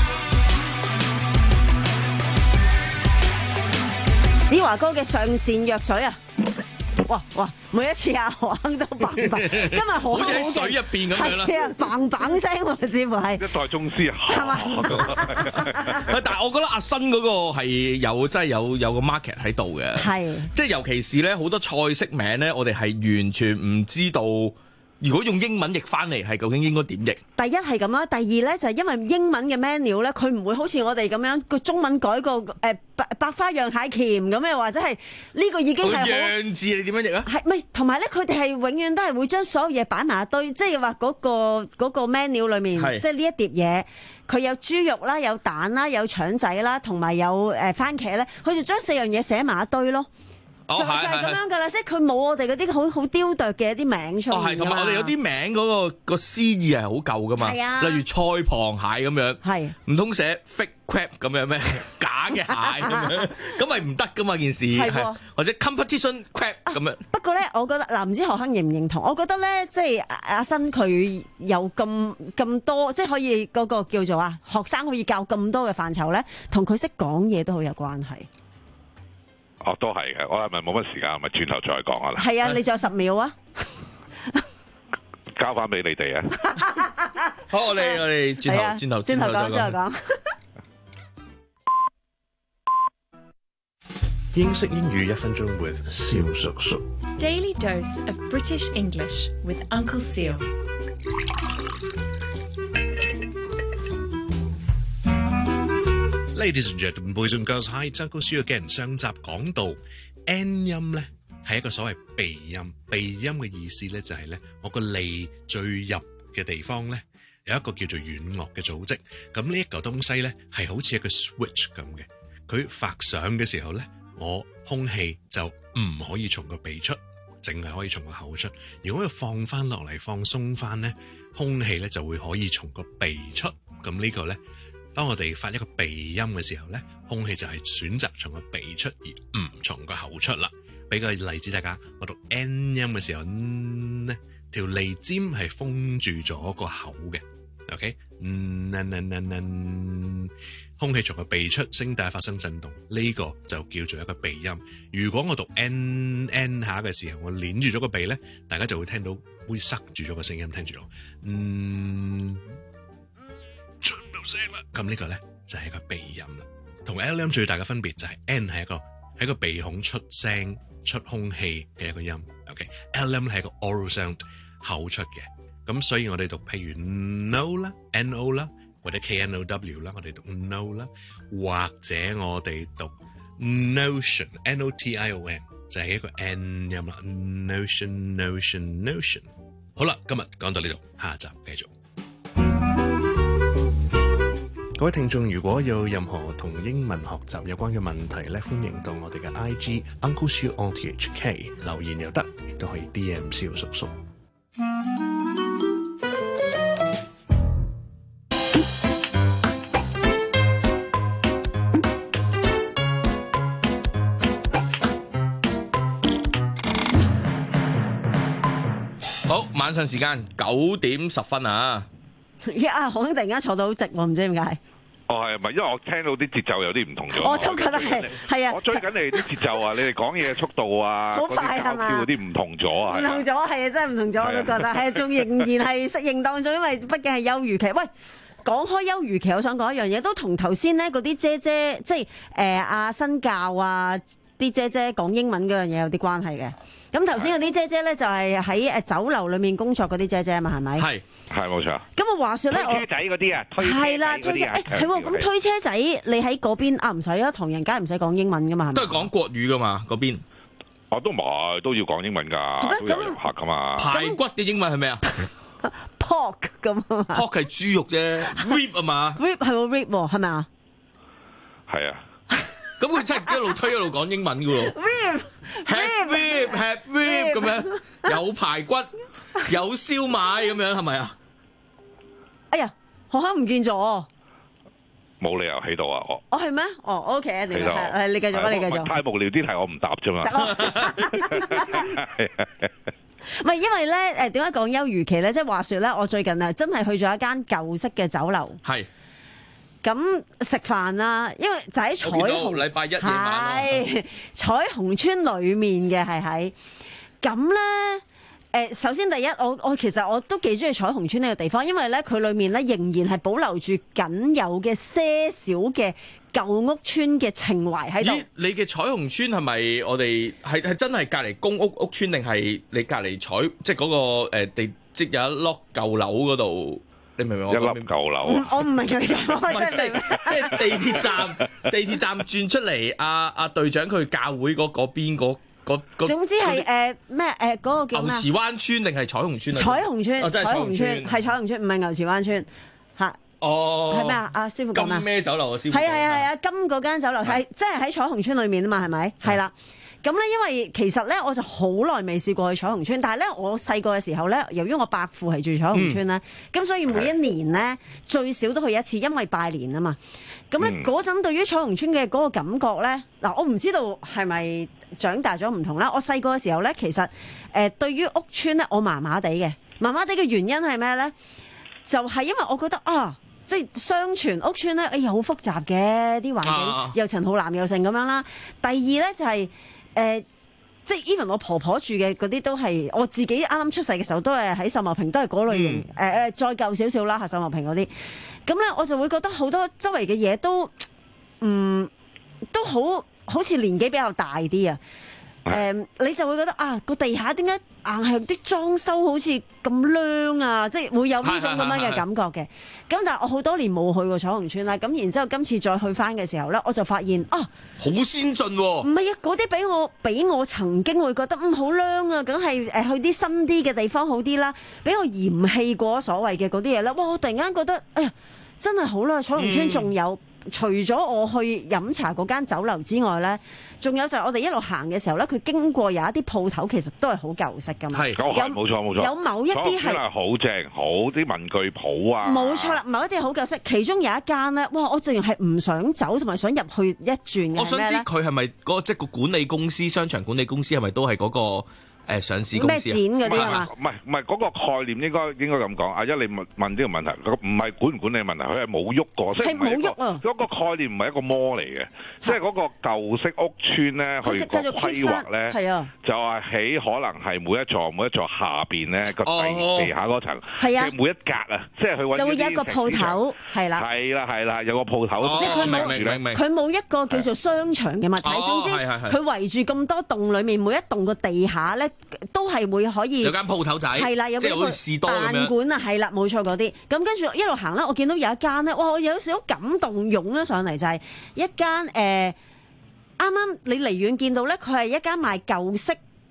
子華哥嘅上善若水啊！哇哇！每一次阿何鏗都棒棒，今日何鏗好似喺水入邊咁樣啦， 係啊，棒棒聲喎，似乎係一代宗師啊， 係嘛？ 但係我覺得阿新嗰個係有真係有有個 market 喺度嘅， 係即係尤其是咧好多菜式名咧，我哋係完全唔知道。如果用英文譯翻嚟，係究竟應該點譯？ 第一係咁啦，第二咧就係因為英文嘅 menu 咧，佢唔會好似我哋咁樣個中文改個誒百百花樣蟹鉗咁樣，或者係呢個已經係好樣字，你點樣譯啊？ 係咪同埋咧？佢哋係永遠都係會將所有嘢擺埋一堆，即係話嗰個嗰個 menu 裏面，即係呢一碟嘢，佢有豬肉啦，有蛋啦，有腸仔啦，同埋有誒番茄咧，佢就將四樣嘢寫埋一堆咯。就就係咁樣噶啦，即係佢冇我哋嗰啲好好雕琢嘅一啲名出嚟。哦，係，同埋我哋有啲名嗰個個詩意係好舊噶嘛。係啊，例如菜螃蟹咁樣。係。唔通寫 fake crab 咁樣咩？假嘅蟹咁樣，咁咪唔得噶嘛件事。係喎。或者 competition crab 咁樣。不過咧，我覺得嗱，唔知何鏗認唔認同？我覺得咧，即係阿新佢有咁咁多，即係可以嗰個叫做啊，學生可以教咁多嘅範疇咧，同佢識講嘢都好有關係。 哦，都係嘅。我係咪冇乜時間？咪轉頭再講啊啦。 係啊，你仲有十秒啊？ 交翻俾你哋啊！ 好，我哋我哋轉頭轉頭轉頭講，轉頭講。 英式英語一分鐘 with 蕭叔叔。 Daily dose of British English with Uncle Seal。 Ladies and gentlemen, boys and girls, hi, Uncle Seal again。上集講到 N 音咧係一個所謂鼻音，鼻音嘅意思咧就係咧我個脷最入嘅地方咧有一個叫做軟腭嘅組織，咁呢一嚿東西咧係好似一個 switch 咁嘅，佢發上嘅時候咧，我空氣就唔可以從個鼻出，淨係可以從個口出。如果佢放翻落嚟放鬆翻咧，空氣咧就會可以從個鼻出。咁呢個咧。當我哋發一個鼻音嘅時候咧，空氣就係選擇從個鼻出而唔從個口出啦。俾個例子大家，我讀 N 音嘅時候，呢條脷尖係封住咗個口嘅 ，OK？ 嗯，空氣從個鼻出，聲帶發生震動，呢個就叫做一個鼻音。如果我讀 N N 下嘅時候，我捏住咗個鼻咧，大家就會聽到會塞住咗個聲音，聽住咯，嗯。出唔到聲啦，咁呢個咧就係一個鼻音啦。同 L 音最大嘅分別就係 N 係一個喺個鼻孔出聲出空氣嘅一個音 ，OK？L 音係一個 oral sound 口出嘅，咁所以我哋讀譬如 no 啦 ，N O 啦，或者 K N O W 啦，我哋讀 no 啦，或者我哋讀 notion，N O T I O N 就係一個 N 音啦 ，notion notion notion。好啦，今日講到呢度，下集繼續。 各位聽眾，如果有任何同英文學習有關嘅問題咧，歡迎到我哋嘅 I G Uncle Siu O T H K 留言又得，亦都可以 D M 蕭叔叔。 好，晚上時間九點十分啊！ 啊，我突然間坐到好直喎，唔知點解。 哦，係咪？因為我聽到啲節奏有啲唔同咗。 我都覺得係，係啊。 我追緊你哋啲節奏啊，你哋講嘢嘅速度啊， 好快係嘛？ 嗰啲唔同咗啊， 唔同咗，係啊，真係唔同咗，我都覺得係啊，仲仍然係適應當中，因為畢竟係休漁期。喂，講開休漁期，我想講一樣嘢，都同頭先咧嗰啲姐姐，即係誒阿新教啊啲姐姐講英文嗰樣嘢有啲關係嘅。咁頭先嗰啲姐姐咧就係喺誒酒樓裏面工作嗰啲姐姐啊嘛，係咪？係係冇錯。 咁我話説咧， 推車仔嗰啲啊，推車係啦，推車誒係喎。咁推車仔你喺嗰邊啊唔使啊，唐人街唔使講英文噶嘛，係咪？ 都係講國語噶嘛嗰邊。 我都唔係都要講英文㗎，都有遊客㗎嘛。 排骨嘅英文係咩啊 ？Pork 咁啊 ？Pork 係豬肉啫 ，rib 啊嘛 ？rib 係喎 rib 喎，係咪啊？ 係啊。 咁佢真係一路推一路講英文噶喎 ，have rib have rib 咁樣，有排骨有燒賣咁樣係咪啊？ 哎呀，學校唔見咗， 冇理由喺度啊！我我係咩？哦 ，OK，你係你繼續啦，你繼續。 太無聊啲題我唔答啫嘛。 唔係因為咧誒點解講休漁期咧？即係話説咧，我最近啊真係去咗一間舊式嘅酒樓。係。咁食飯啊，因為就喺彩虹禮拜一夜晚係彩虹村裏面嘅，係喺咁咧誒。首先第一，我我其實我都幾中意彩虹村呢個地方，因為咧佢裏面咧仍然係保留住僅有嘅些少嘅舊屋村嘅情懷喺度。 咦？你嘅彩虹村係咪我哋係係真係隔離公屋屋村，定係你隔離彩即係嗰個誒地即有一碌舊樓嗰度？你明唔明我一粒舊樓啊？ 我唔明你講，我真係明。 即係地鐵站，地鐵站轉出嚟，阿阿隊長佢教會嗰嗰邊嗰嗰。 總之係誒咩誒嗰個叫咩？ 牛池灣村定係彩虹村啊？ 彩虹村， 哦，真係彩虹村， 係彩虹村，唔係牛池灣村嚇。哦，係咩啊？阿師傅講咩？ 金咩酒樓啊？師傅係啊係啊係啊！金嗰間酒樓係即係喺彩虹村裏面啊嘛，係咪？係啦。咁咧，因為其實咧，我就好耐未試過去彩虹村，但係咧，我細個嘅時候咧，由於我伯父係住彩虹村咧，咁、嗯、所以每一年咧最少都去一次，因為拜年啊嘛。咁咧嗰陣對於彩虹村嘅嗰個感覺咧，嗱，我唔知道係咪長大咗唔同啦。我細個嘅時候咧，其實誒、呃、對於屋村咧，我麻麻地嘅，麻麻地嘅原因係咩咧？就係、是、因為我覺得啊，即係相傳屋村咧，哎呀好複雜嘅啲環境，又陳浩南又成咁樣啦。第二咧就係、是。誒、呃，即係 even 我婆婆住嘅嗰啲都係我自己啱啱出世嘅時候都係喺秀茂坪，都係嗰類型。誒、嗯、誒、呃，再舊少少啦，嚇秀茂坪嗰啲。咁咧，我就會覺得好多周圍嘅嘢都，嗯，都好好似年紀比較大啲啊。誒、呃，你就會覺得啊，個地下點解硬係啲裝修好似咁靚啊？即係會有呢種咁樣嘅感覺嘅。咁但係我好多年冇去過彩虹村啦。咁然之後今次再去翻嘅時候咧，我就發現啊， 好先進喎！ 唔係啊，嗰啲俾我俾我曾經會覺得嗯好靚啊，梗係誒去啲新啲嘅地方好啲啦。俾我嫌棄過所謂嘅嗰啲嘢咧，哇！我突然間覺得，哎呀，真係好啦！彩虹村仲有。嗯除咗我去飲茶嗰間酒樓之外咧，仲有就係我哋一路行嘅時候咧，佢經過有一啲鋪頭，其實都係好舊式噶嘛。係， 冇錯冇錯。 有某一啲係好正，好啲文具鋪啊。 冇錯啦，某一啲好舊式，其中有一間咧，哇！我淨係唔想走，同埋想入去一轉嘅。 我想知佢係咪嗰個即係個管理公司、商場管理公司係咪都係嗰個？誒上市公司咩展嗰啲啊嘛？ 唔係唔係嗰個概念應該應該咁講。阿一你問問呢個問題，唔係管唔管理問題，佢係冇喐過，即係冇喐啊！嗰個概念唔係一個魔嚟嘅，即係嗰個舊式屋邨咧，佢個規劃咧，就係喺可能係每一座每一座下邊咧個地地下嗰層， 係啊， 每一格啊，即係佢揾就會有一個鋪頭，係啦， 係啦係啦，有個鋪頭， 即係佢冇佢冇一個叫做商場嘅物體，總之佢圍住咁多棟裡面每一棟個地下咧。都係會可以有間鋪頭仔， 係啦，有個士多飯館啊，係啦，冇錯嗰啲。咁跟住一路行咧，我見到有一間咧，哇！我有少少感動湧咗上嚟，就係、是、一間誒，啱、呃、啱你離遠見到咧，佢係一間賣舊式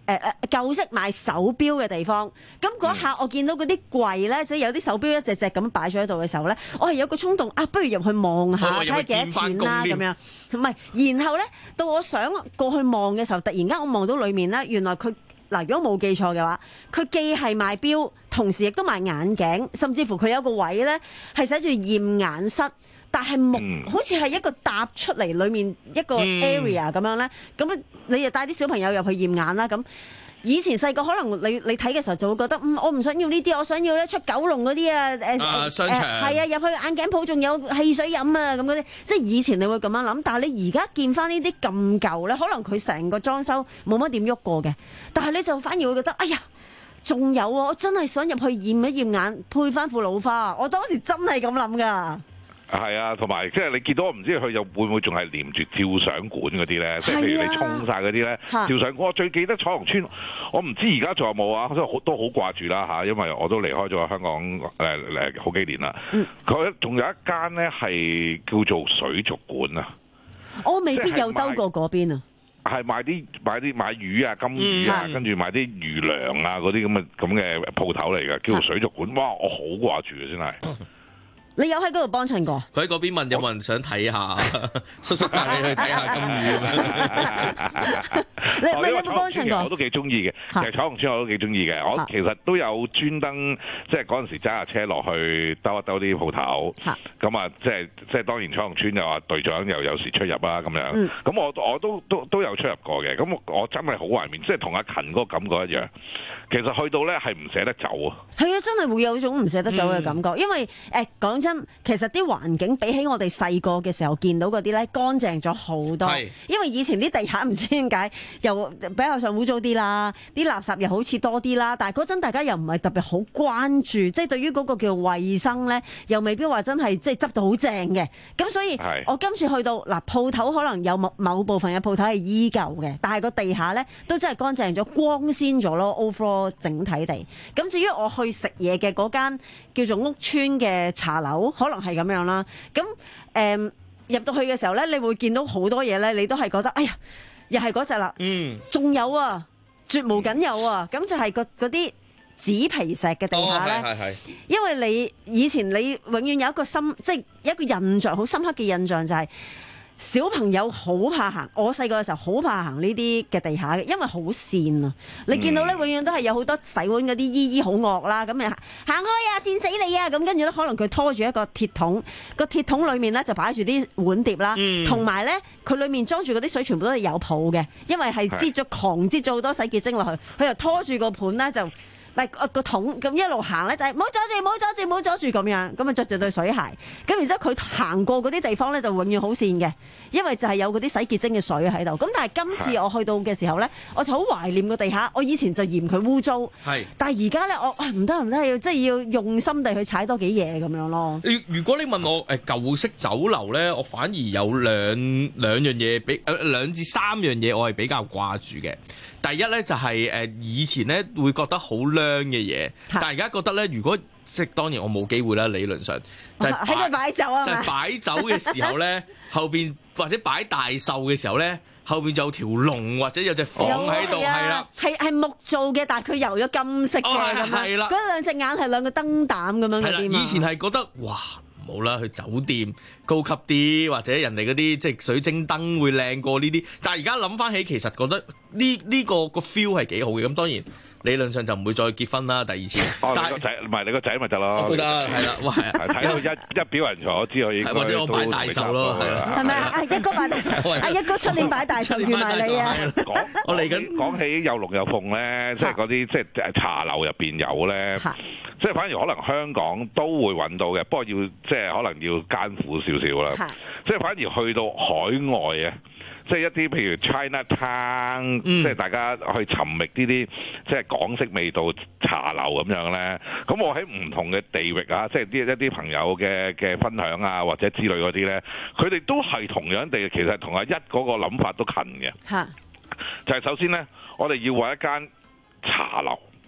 誒誒舊式賣手錶嘅地方。咁嗰一刻我見到嗰啲櫃咧，即係有啲手錶一隻隻咁擺咗喺度嘅時候咧，我係有個衝動啊，不如入去望下睇下幾多錢啦咁樣。唔係，然後咧到我想過去望嘅時候，突然間我望到裡面咧，原來佢。嗱，如果冇記錯嘅話，佢既係賣錶，同時亦都賣眼鏡，甚至乎佢有個位咧係寫住驗眼室，但係木、嗯、好似係一個搭出嚟裡面一個 area 咁樣咧，咁、嗯、你就帶啲小朋友入去驗眼啦咁。以前細個可能你你睇嘅時候就會覺得，嗯，我唔想要呢啲，我想要咧出九龍嗰啲啊，誒、呃、 商場， 係、呃、啊，入去眼鏡鋪仲有汽水飲啊，咁嗰啲，即係以前你會咁樣諗，但係你而家見翻呢啲咁舊咧，可能佢成個裝修冇乜點喐過嘅，但係你就反而會覺得，哎呀，仲有啊，我真係想入去驗一驗眼，配翻副老花，我當時真係咁諗㗎。 係啊，同埋即係你見到我唔知佢又會唔會仲係連住照相館嗰啲咧？即係、啊、譬如你沖晒嗰啲咧，照相館。我最記得彩虹村，我唔知而家仲有冇啊？都好都好掛住啦嚇，因為我都離開咗香港誒誒、呃、好幾年啦。佢仲有一間咧係叫做水族館啊。 我未必有兜過嗰邊啊。 係買啲買啲買魚啊、金魚啊，嗯、跟住買啲魚糧啊嗰啲咁嘅咁嘅鋪頭嚟嘅，叫做水族館。哇！我好掛住嘅真係。 你有喺嗰度幫襯過？ 佢喺嗰邊問有冇人想睇下，叔叔帶你去睇下金魚咁樣。 你你有冇幫襯過？ 我都幾中意嘅，其實彩虹村我都幾中意嘅。我其實都有專登，即係嗰陣時揸下車落去兜一兜啲鋪頭。咁啊，即係即係當然彩虹村又話隊長又有時出入啦咁樣。咁、嗯、我我都都都有出入過嘅。咁我真係好懷念，即係同阿勤嗰個感覺一樣。其實去到咧係唔捨得走啊。係啊，真係會有種唔捨得走嘅感覺，嗯、因為誒講真。其實啲環境比起我哋細個嘅時候見到嗰啲咧乾淨咗好多，因為以前啲地下唔知點解又比較上污糟啲啦，啲垃圾又好似多啲啦，但係嗰陣大家又唔係特別好關注，即係對於嗰個叫衛生咧，又未必話真係即係執到好正嘅。咁所以我今次去到嗱鋪頭可能有某某部分嘅鋪頭係依舊嘅，但係個地下咧都真係乾淨咗、光鮮咗咯 ，overall 整體地。咁至於我去食嘢嘅嗰間叫做屋村嘅茶樓，可能係咁樣啦，咁誒、嗯、入到去嘅時候咧，你會見到好多嘢咧，你都係覺得，哎呀，又係嗰隻啦，嗯，仲有啊，絕無僅有啊，咁就係嗰啲紙皮石嘅地下咧，哦、係係係因為你以前你永遠有一個深，即係一個印象好深刻嘅印象就係、是。小朋友好怕行，我細個嘅時候好怕行呢啲嘅地下嘅，因為好跣啊！你見到咧，永遠都係有好多洗碗嗰啲姨姨好惡啦，咁你行開啊，跣死你啊！咁跟住咧，可能佢拖住一個鐵桶，個鐵桶裡面咧就擺住啲碗碟啦，同埋咧佢裡面裝住嗰啲水全部都係有泡嘅，因為係擠咗狂擠咗好多洗潔精落去，佢又拖住個盤咧就。唔係個桶咁一路行咧，就係唔好阻住，唔好阻住，唔好阻住咁樣，咁啊着住對水鞋，咁然之後佢行過嗰啲地方咧，就永遠好跣嘅，因為就係有嗰啲洗潔精嘅水喺度。咁但係今次我去到嘅時候咧，我就好懷念個地下。我以前就嫌佢污糟，係，但係而家咧我唔得唔得，要即係要用心地去踩多幾嘢咁樣咯。 如果你問我誒舊式酒樓咧，我反而有兩兩樣嘢比誒兩至三樣嘢我係比較掛住嘅。第一咧就係誒以前咧會覺得好靚嘅嘢，但係而家覺得咧，如果即係當然我冇機會啦，理論上就係喺度擺酒啊， 就係擺酒嘅時候咧，後邊或者擺大壽嘅時候咧，後邊就有條龍或者有隻鳳喺度，係啦， 係係木做嘅，但係佢油咗金色嘅咁樣，嗰兩隻眼係兩個燈膽咁樣嗰啲嘛。 以前係覺得哇！冇啦，去酒店高級啲，或者人哋嗰啲即係水晶燈會靚過呢啲。但係而家諗翻起，其實覺得呢呢個個 feel 係幾好嘅。咁當然理論上就唔會再結婚啦，第二次。 哦，但你個仔唔係你個仔咪得咯。 都得，係啦，哇， 睇到一一表人才，我知我已經或者我擺大壽咯，係啦。 係咪啊？一哥擺大壽，啊一哥出年擺大壽，預埋你啊！ 講我嚟緊講起有龍有鳳咧，即係嗰啲即係茶樓入邊有咧。即係反而可能香港都會揾到嘅，不過要即係可能要艱苦少少啦。即係反而去到海外啊，即係一啲譬如 China Town，嗯、即係大家去尋覓呢啲即係港式味道茶樓咁樣咧。咁我喺唔同嘅地域啊，即係啲一啲朋友嘅嘅分享啊，或者之類嗰啲咧，佢哋都係同樣地，其實同阿一嗰個諗法都近嘅。就係首先咧，我哋要揾一間茶樓。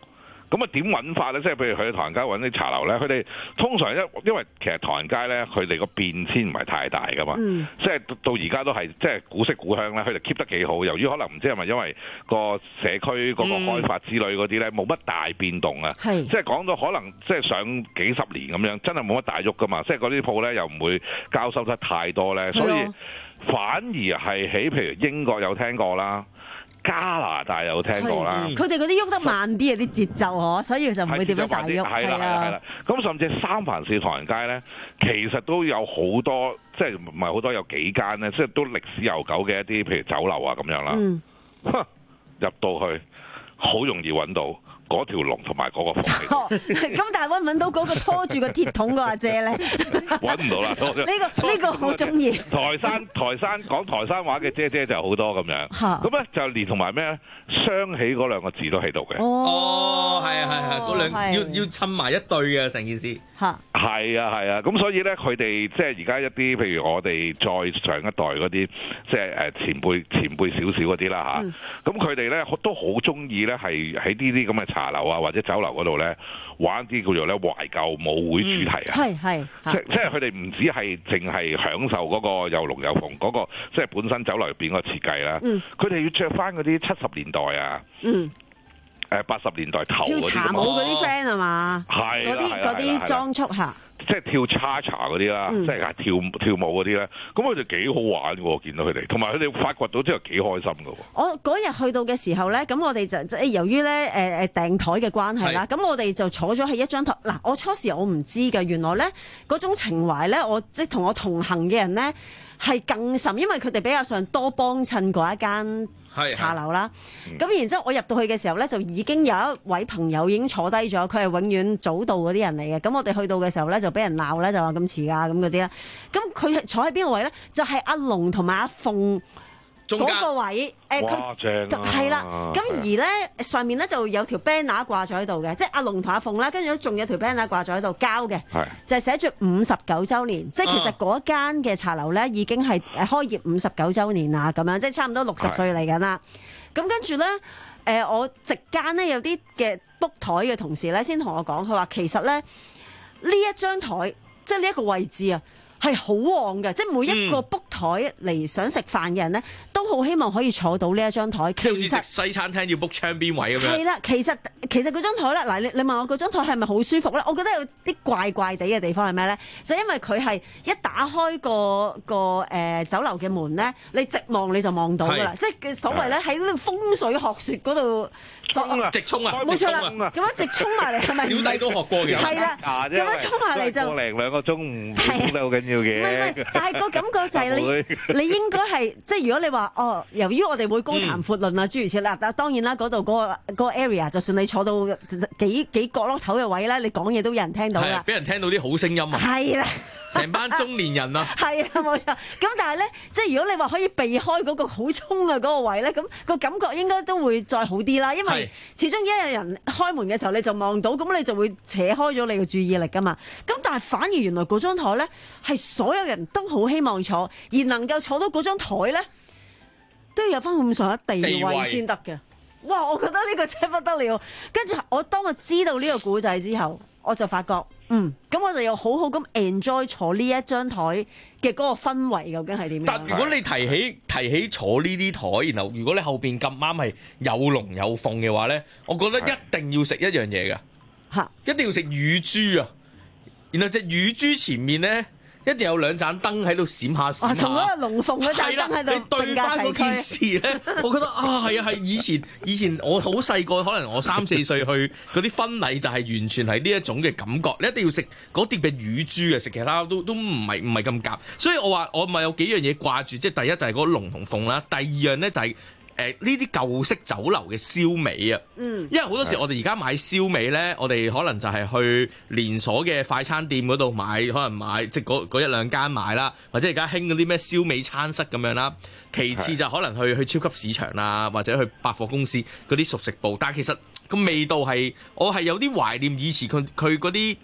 咁啊點揾法咧？即係譬如去唐人街揾啲茶樓咧，佢哋通常因因為其實唐人街咧，佢哋個變遷唔係太大噶嘛，嗯、即係到而家都係即係古色古香咧，佢哋 keep 得幾好。由於可能唔知係咪因為個社區嗰個開發之類嗰啲咧，冇乜大變動啊，嗯、即係講到可能即係上幾十年咁樣，真係冇乜大喐噶嘛。即係嗰啲鋪咧又唔會交收得太多咧，所以反而係喺譬如英國有聽過啦。加拿大有聽過啦， 佢哋嗰啲喐得慢啲啊，啲節奏嗬，所以就唔會點樣大喐。 係啦係啦係啦，咁甚至三藩市唐人街咧，其實都有好多，即係唔係好多有幾間咧，即係都歷史悠久嘅一啲，譬如酒樓啊咁樣啦。嗯，入到去好容易揾到嗰條龍同埋嗰個鳳。 咁但係揾唔揾到嗰個拖住個鐵桶個阿姐咧？ 揾唔到啦。呢個呢個好中意。 台山台山講台山話嘅姐姐就好多咁樣。咁咧就連同埋咩咧？雙喜嗰兩個字都喺度嘅。 哦，係啊係啊，嗰兩要要襯埋一對嘅成件事。嚇。係啊係啊，咁所以咧佢哋即係而家一啲譬如我哋再上一代嗰啲，即係誒前輩前輩少少嗰啲啦嚇。咁佢哋咧都好中意咧係喺呢啲咁嘅茶樓啊或者酒樓嗰度咧玩啲叫做咧懷舊舞會主題啊。係係、嗯。即即係佢哋唔止係淨係享受嗰個又龍又鳳嗰個，即係本身酒樓入邊個設計啦。佢哋、嗯、要着翻嗰啲七十年代啊。嗯。誒八十年代頭嗰啲茶舞嗰啲 friend 係嘛？係嗰啲嗰啲裝束嚇， 即係跳叉茶嗰啲啦，即係跳跳舞嗰啲咧。咁佢哋幾好玩嘅喎，見到佢哋，同埋佢哋發掘到之後幾開心嘅喎。 我嗰日去到嘅時候咧，咁我哋就即係由於咧誒誒訂台嘅關係啦，咁我哋就坐咗喺一張台。嗱，我初時我唔知嘅，原來咧嗰種情懷咧，我即係同我同行嘅人咧係更甚，因為佢哋比較上多幫襯嗰一間茶樓啦，咁、嗯、然之後我入到去嘅時候咧，就已經有一位朋友已經坐低咗，佢係永遠早到嗰啲人嚟嘅。咁我哋去到嘅時候咧，就俾人鬧咧，就話咁遲㗎咁嗰啲啦。咁佢係坐喺邊個位咧？就係、是、阿龍同埋阿鳳嗰個位。誒佢係啦，咁而咧上面咧就有條 banner 掛咗喺度嘅，即係阿龍同阿鳳啦，跟住仲有條 banner 掛咗喺度交嘅，就係寫住五十九週年，即係其實嗰間嘅茶樓咧已經係誒開業五十九週年啦，咁樣即係差唔多六十歲嚟緊啦。咁跟住咧誒，我席間咧有啲嘅 book 台嘅同事咧先同我講，佢話其實咧呢一張台即係呢一個位置啊，係好旺嘅，即係每一個 book 台嚟想食飯嘅人咧，都好希望可以坐到呢一張台。 即係好似食西餐廳要 book 窗邊位咁樣。 係啦，其實其實嗰張台咧，嗱你你問我嗰張台係咪好舒服咧？我覺得有啲怪怪地嘅地方係咩咧？就因為佢係一打開個個誒、呃、酒樓嘅門咧，你直望你就望到㗎啦。即係所謂咧喺呢個風水學説嗰度， 直衝啊！ 冇錯啦，咁樣直衝埋嚟係咪？ 小弟都學過嘅。 係啦，咁樣衝埋嚟就個零兩個鐘唔都好緊要嘅。 唔係唔係，但係個感覺就係你你應該係即係如果你話哦，由於我哋會高談闊論啊，諸如此類。但當然啦，嗰度嗰個嗰個 area， 就算你坐到幾幾角落頭嘅位咧，你講嘢都有人聽到啦。 俾人聽到啲好聲音啊！係啦，成班中年人啊！ 係啊，冇錯。咁但係咧，即係如果你話可以避開嗰個好衝啊嗰個位咧，咁個感覺應該都會再好啲啦。因為始終一有人開門嘅時候你就望到，咁你就會扯開咗你嘅注意力噶嘛。咁但係反而原來嗰張台咧係所有人都好希望坐，而能夠坐到嗰張台咧，都要有翻咁上下地位先得嘅。哇！我覺得呢個真係不得了。跟住我當我知道呢個故仔之後，我就發覺，嗯，咁我就又好好咁 enjoy 坐呢一張台嘅嗰個氛圍究竟係點樣？ 但如果你提起提起坐呢啲台，然後如果你後邊咁啱係有龍有鳳嘅話咧，我覺得一定要食一樣嘢㗎嚇，一定要食乳豬啊！然後隻乳豬前面咧，一定有兩盞燈喺度閃下閃下， 同嗰個龍鳳嗰盞燈喺度對翻嗰件事咧，我覺得啊，係啊，係以前以前我好細個，可能我三四歲去嗰啲婚禮就係完全係呢一種嘅感覺。你一定要食嗰碟嘅乳豬啊，食其他都都唔係唔係咁夾。所以我話我咪有幾樣嘢掛住，即係第一就係嗰個龍同鳳啦，第二樣咧就係、是。誒呢啲舊式酒樓嘅燒味啊，嗯，因為好多時我哋而家買燒味咧，我哋可能就係去連鎖嘅快餐店嗰度買，可能買即係嗰一兩間買啦，或者而家興嗰啲咩燒味餐室咁樣啦。其次就可能去去超級市場啦，或者去百貨公司嗰啲熟食部。但係其實個味道係我係有啲懷念以前佢佢嗰啲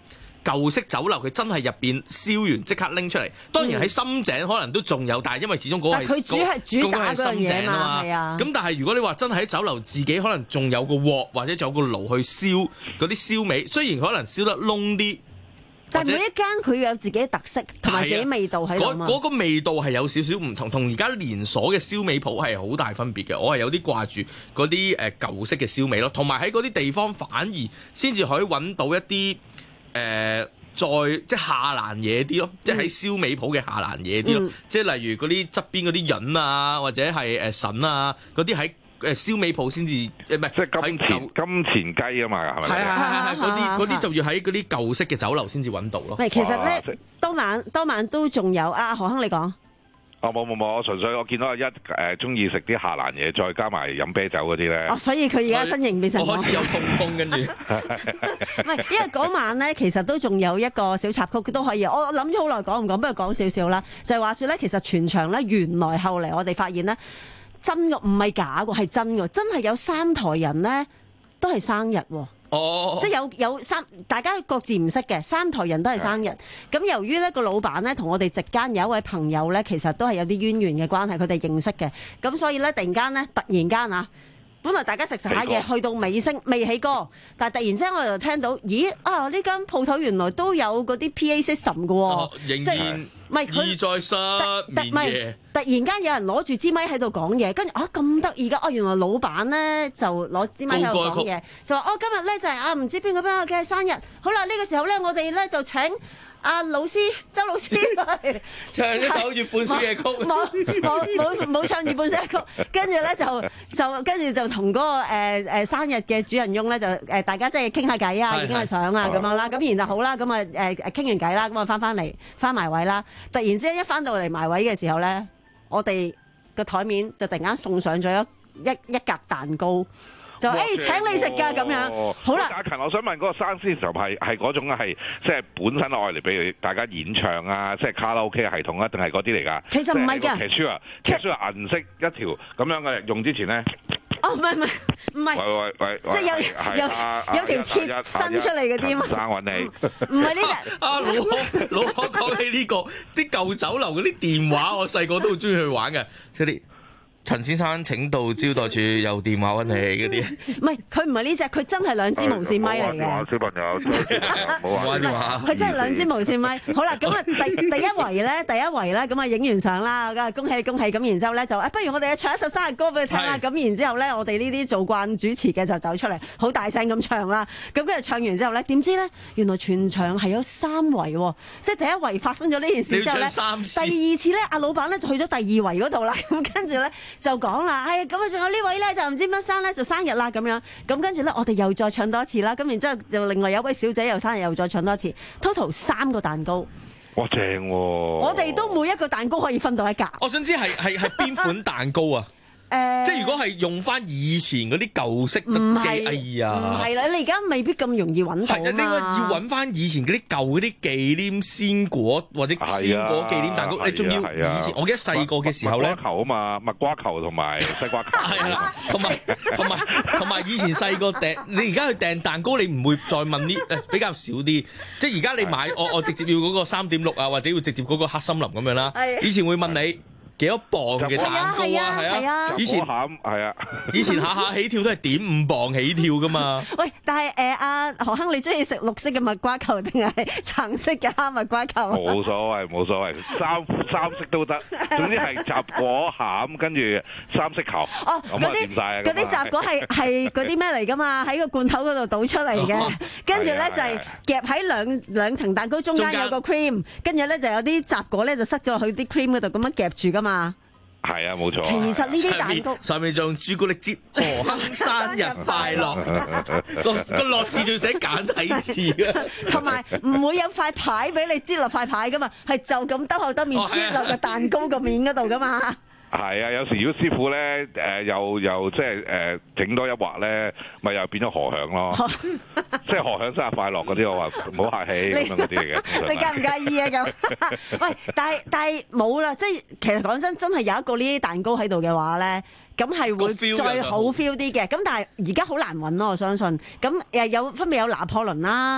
舊式酒樓佢真係入邊燒完即刻拎出嚟。當然喺深井可能都仲有，但係因為始終嗰個係佢主係主打嗰樣嘢嘛，係啊。 咁但係如果你話真係喺酒樓自己可能仲有個鑊或者仲有個爐去燒嗰啲燒味，雖然可能燒得燶啲。 但係每一間佢有自己嘅特色同埋自己味道喺度嘛。 嗰、嗰個味道係有少少唔同，同而家連鎖嘅燒味鋪係好大分別嘅。我係有啲掛住嗰啲誒舊式嘅燒味咯，同埋喺嗰啲地方反而先至可以揾到一啲誒、呃、再即係下欄嘢啲咯，即係喺燒味鋪嘅下欄嘢啲咯，嗯、即係例如嗰啲側邊嗰啲潤啊，或者係誒筍啊嗰啲喺。誒燒味鋪先至誒唔係， 即係金錢金錢雞啊嘛，係咪？ 係係係係嗰啲嗰啲就要喺嗰啲舊式嘅酒樓先至揾到咯。 係其實咧，當晚當晚都仲有啊，何亨你講。 哦冇冇冇，我純粹我見到一誒中意食啲下欄嘢，再加埋飲啤酒嗰啲咧。 哦，所以佢而家身形變成我開始有痛風，跟住。 唔係，因為嗰晚咧，其實都仲有一個小插曲都可以。我諗咗好耐講唔講，不如講少少啦。就係話説咧，其實全場咧，原來後嚟我哋發現咧。真嘅唔係假嘅，係真嘅，真係有三台人咧都係生日喎。哦，即係有有三大家各自唔識嘅三台人都係生日。咁由於呢個老闆咧同我哋席間有一位朋友咧，其實都係有啲淵源嘅關係，佢哋認識嘅。咁所以咧，突然間咧，突然間啊！本來大家食食下嘢，去到尾聲未起歌，但係突然之間我就聽到，咦啊！呢間鋪頭原來都有嗰啲 P A system 嘅喎， 仍然唔係佢在失眠夜。 突然間有人攞住支咪喺度講嘢，跟住啊咁得意㗎！哦，原來老闆咧就攞支咪喺度講嘢，就話哦今日咧就係啊唔知邊個邊個嘅生日，好啦呢個時候咧我哋咧就請。阿老師，周老師唱呢首月半小夜曲， 冇冇冇冇唱月半小夜曲，跟住咧就就跟住就同嗰、那個誒誒、呃、生日嘅主人翁咧就誒大家即係傾下偈啊，影下相啊咁樣啦，咁然後好啦，咁啊誒誒傾完偈啦，咁啊翻翻嚟翻埋位啦，突然之間一翻到嚟埋位嘅時候咧，我哋個台面就突然間送上咗一一一格蛋糕。就誒、欸、請你食㗎咁樣，好啦。 阿勤，我想問嗰個生鮮就係係嗰種係即係本身愛嚟俾大家演唱啊，即係卡拉 OK 系統啊，定係嗰啲嚟㗎？ 其實唔係㗎。 騎書啊，騎書係銀色一條咁樣嘅，用之前咧。 哦，唔係唔係唔係。 喂喂喂， 即係有有有條鐵伸出嚟嗰啲嘛？ 生揾你。 唔係呢隻。 啊老老講講起呢個啲舊酒樓嗰啲電話，我細個都好中意去玩嘅，嗰啲。陳先生請到招待處，有電話揾你嗰啲。 唔係，佢唔係呢隻，佢真係兩支無線咪嚟嘅。 小朋友，冇玩電話。 佢真係兩支無線咪。好啦，咁啊第第一圍咧，第一圍咧，咁啊影完相啦，咁啊恭喜恭喜，咁然之後咧就，不如我哋唱一首生日歌俾佢聽啦。咁然之後咧，我哋呢啲做慣主持嘅就走出嚟，好大聲咁唱啦。咁跟住唱完之後咧，點知咧，原來全場係有三圍喎，即係第一圍發生咗呢件事之後咧，第二次咧，阿老闆咧就去咗第二圍嗰度啦。咁跟住咧。就講啦，哎呀，咁啊，仲有呢位咧就唔知乜生咧就生日啦咁樣，咁跟住咧我哋又再唱多一次啦，咁然之後就另外有位小姐又生日又再唱多一次 ，total 三個蛋糕。 哇，正喎！ 我哋都每一個蛋糕可以分到一格。 我想知係係係邊款蛋糕啊？誒，即係如果係用翻以前嗰啲舊式嘅記，哎呀， 唔係啦，你而家未必咁容易揾到啊嘛。 係啊，你應該要揾翻以前嗰啲舊嗰啲紀念鮮果或者鮮果紀念蛋糕。你仲要以前，我記得細個嘅時候咧， 蜜瓜球啊嘛，蜜瓜球同埋西瓜球。 係啦，同埋同埋同埋以前細個訂，你而家去訂蛋糕，你唔會再問啲誒比較少啲。即係而家你買，我我直接要嗰個三點六啊，或者要直接嗰個黑森林咁樣啦。以前會問你。幾多磅嘅蛋糕啊？係啊，以前係啊， 以前下下起跳都係點五磅起跳噶嘛。 喂，但係誒阿何亨，你中意食綠色嘅蜜瓜球定係橙色嘅哈密瓜球？ 冇所謂，冇所謂，三三色都得。總之係雜果餡，跟住三色球。 哦，嗰啲嗰啲雜果係係嗰啲咩嚟噶嘛？喺個罐頭嗰度倒出嚟嘅，跟住咧就係夾喺兩兩層蛋糕中間有個 cream， 跟住咧就有啲雜果咧就塞咗去啲 cream 嗰度咁樣夾住噶嘛。 係啊，冇錯。 其實呢啲蛋糕上面仲用朱古力擠何亨生日快樂，個個樂字仲寫簡體字啊， 同埋唔會有塊牌俾你擠落塊牌噶嘛，係就咁兜口兜面擠落個蛋糕個面嗰度噶嘛。 係啊，有時如果師傅咧誒又又即係誒整多一畫咧，咪又變咗何響咯，即係何響生日快樂嗰啲，我話唔好客氣咁樣嗰啲嚟嘅。 你介唔介意啊？咁喂，但係但係冇啦，即係其實講真，真係有一個呢啲蛋糕喺度嘅話咧，咁係會再好 feel 啲嘅。咁但係而家好難揾咯，我相信。咁誒有分別有拿破崙啦。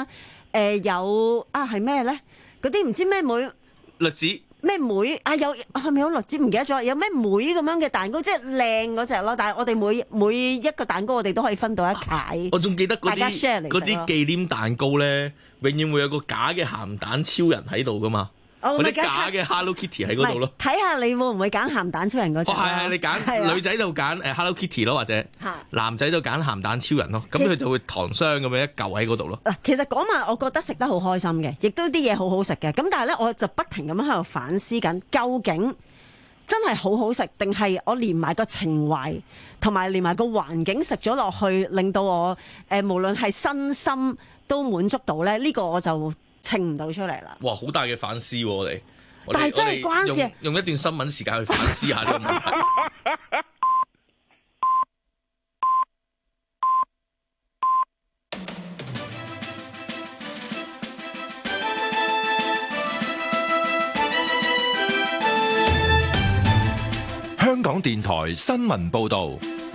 呃、有啊係咩咧？嗰啲唔知咩梅栗子。 咩梅啊？有係咪有栗子？唔記得咗。有咩梅咁樣嘅蛋糕，即係靚嗰隻咯。但係我哋每每一個蛋糕，我哋都可以分到一塊。 我仲記得嗰啲嗰啲紀念蛋糕咧，永遠會有個假嘅鹹蛋超人喺度噶嘛。 哦， 或者假嘅 Hello Kitty 喺嗰度咯。 睇下你會唔會揀鹹蛋超人嗰隻？ 哦，係係，你揀女仔就揀誒 Hello Kitty 咯，或者男仔就揀鹹蛋超人咯。咁佢就會糖霜咁樣一嚿喺嗰度咯。 嗱，其實嗰晚我覺得食得好開心嘅，亦都啲嘢好好食嘅。咁但係咧，我就不停咁樣喺度反思緊，究竟真係好好食，定係我連埋個情懷同埋連埋個環境食咗落去，令到我誒、呃、無論係身心都滿足到咧？呢、呢個我就稱唔到出嚟啦！ 哇，好大嘅反思喎、啊，我哋。 但係真係關事用， 用一段新聞時間去反思下呢個問題。 香港電台新聞報導。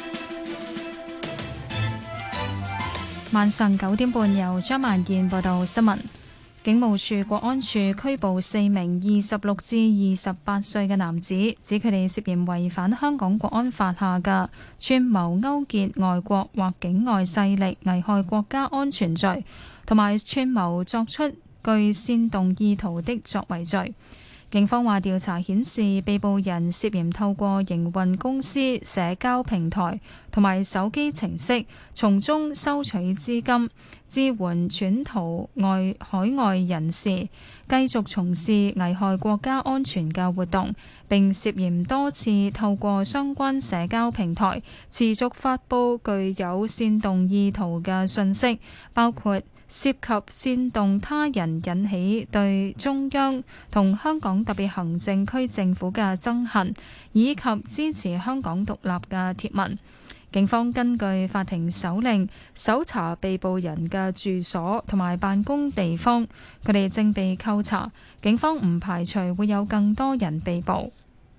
晚上九點半，由張曼燕報道新聞。警務處國安處拘捕四名二十六至二十八歲嘅男子，指佢哋涉嫌違反香港國安法下嘅串謀勾結外國或境外勢力危害國家安全罪，同埋串謀作出具煽動意圖的作為罪。警方話調查顯示，被捕人涉嫌透過營運公司、社交平台同埋手機程式，從中收取資金，支援竄逃外海外人士繼續從事危害國家安全嘅活動，並涉嫌多次透過相關社交平台持續發布具有煽動意圖嘅信息，包括涉及煽動他人引起對中央同香港特別行政區政府嘅憎恨，以及支持香港獨立嘅貼文。警方根據法庭手令搜查被捕人嘅住所同埋辦公地方，佢哋正被扣查。警方唔排除會有更多人被捕。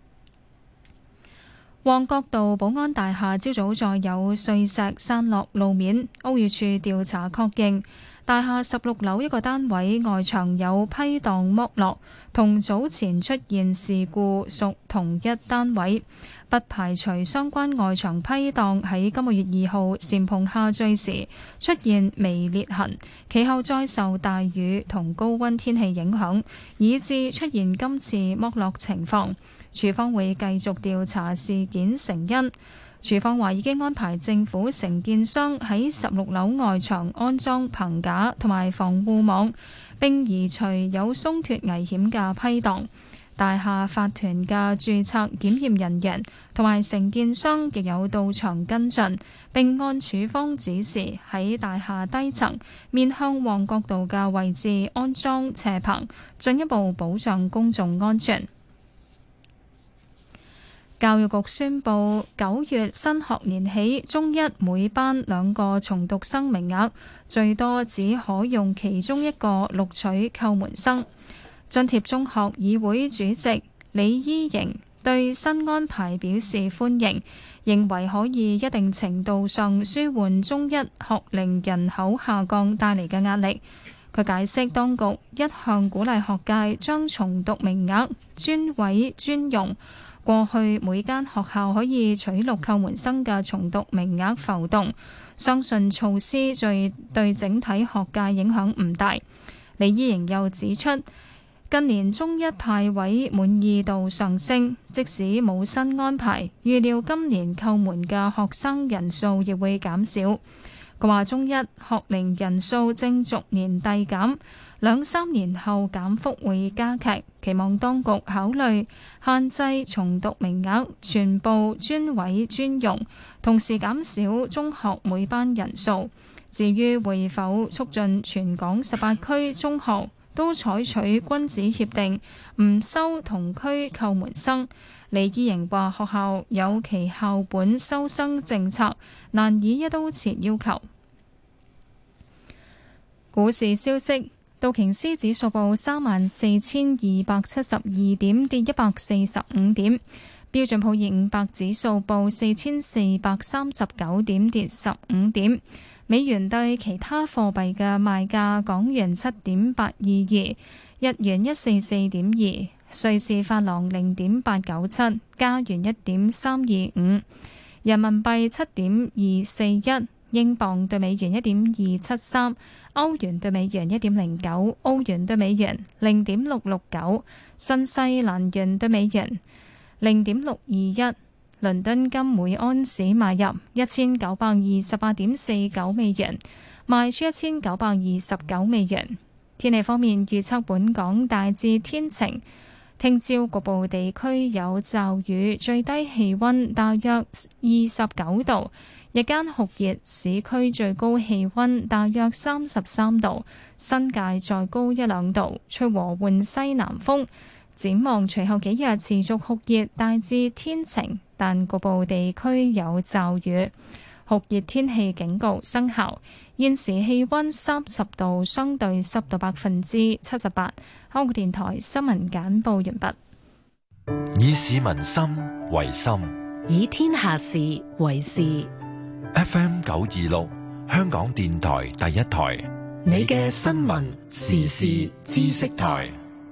旺角道保安大廈朝早再有碎石散落路面，屋宇署調查確認大廈十六樓一個單位外牆有批盪剝落，同早前出現事故屬同一單位，不排除相關外牆批盪喺今個月二號簷篷下墜時出現微裂痕，其後再受大雨同高溫天氣影響，以致出現今次剝落情況。署方會繼續調查事件成因。署方話已經安排政府承建商喺十六樓外牆安裝棚架同埋防護網，並移除有鬆脱危險嘅批盪。大廈法團嘅註冊檢驗人員同埋承建商亦有到場跟進，並按署方指示喺大廈低層面向旺角道嘅位置安裝斜棚，進一步保障公眾安全。教育局宣布，九月新學年起，中一每班兩個重讀生名額，最多只可用其中一個錄取叩門生。津貼中學議會主席李依瑩對新安排表示歡迎，認為可以一定程度上舒緩中一學齡人口下降帶嚟嘅壓力。佢解釋，當局一向鼓勵學界將重讀名額專位專用。過去每間學校可以取錄叩門生嘅重讀名額浮動，相信措施最對整體學界影響唔大。李依瑩又指出，近年中一派位滿意度上升，即使冇新安排，預料今年叩門嘅學生人數亦會減少。佢話中一學齡人數正逐年遞減，兩三年後減幅會加劇，期望當局考慮限制重讀名額，全部專位專用，同時減少中學每班人數。至於會否促進全港十八區中學都採取君子協定，唔收同區叩門生，李依瑩話學校有其校本收生政策，難以一刀切要求。股市消息，道瓊斯指數報三萬四千二百七十二點，跌一百四十五點；標準普爾五百指數報四千四百三十九點，跌十五點。 美元對其他貨幣嘅賣價：港元七點八二二，日元一四四點二，瑞士法郎零點八九七，加元一點三二五，人民幣七點二四一，英鎊對美元一點二七三，歐元對美元一點零九，澳元對美元零點六六九，新西蘭元對美元零點六二一。倫敦金每安士買入一千九百二十八點四九美元，賣出一千九百二十九美元。天氣方面預測本港大致天晴，聽朝局部地區有驟雨，最低氣溫大約二十九度，日間酷熱，市區最高氣溫大約三十三度，新界再高一兩度，吹和緩西南風。展望隨後幾日持續酷熱，大致天晴，但局部地區有驟雨，酷熱天氣警告生效。現時氣溫三十度，相對濕度百分之七十八。香港電台新聞簡報完畢。 以市民心為心， 以天下事為事。 F M 九二六，香港電台第一台， 你嘅新聞時事知識台。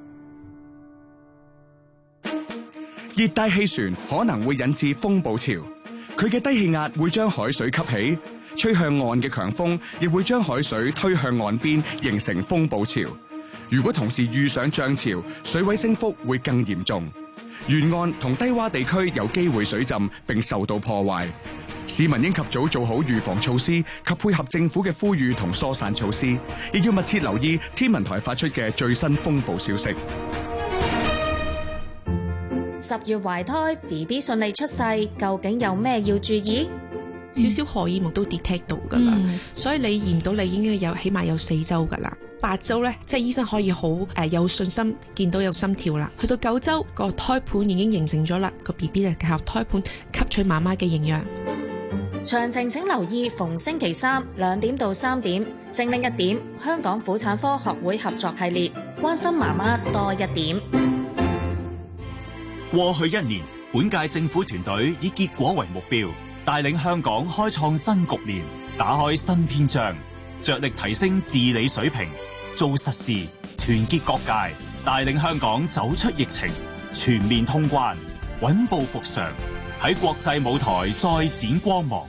熱帶氣旋可能會引致風暴潮，佢嘅低氣壓會將海水吸起，吹向岸嘅強風亦會將海水推向岸邊，形成風暴潮。如果同時遇上漲潮，水位升幅會更嚴重，沿岸同低洼地區有機會水浸並受到破壞。市民應及早做好預防措施及配合政府嘅呼籲同疏散措施，亦要密切留意天文台發出嘅最新風暴消息。 十月懷胎 B B 順利出世，究竟有咩要注意？ 少少荷爾蒙都 detect 到噶啦，嗯、所以你驗到你應該有起碼有四周噶啦，八周咧即係醫生可以好誒、呃、有信心見到有心跳啦，去到九周個胎盤已經形成咗啦，個 B B 就靠胎盤吸取媽媽嘅營養。 詳情請留意逢星期三兩點到三點，精靈一點香港婦產科學會合作系列，關心媽媽多一點。 過去一年，本屆政府團隊以結果為目標，帶領香港開創新局面，打開新篇章，着力提升治理水平，做實事，團結各界，帶領香港走出疫情，全面通關，穩步復常，喺國際舞台再展光芒，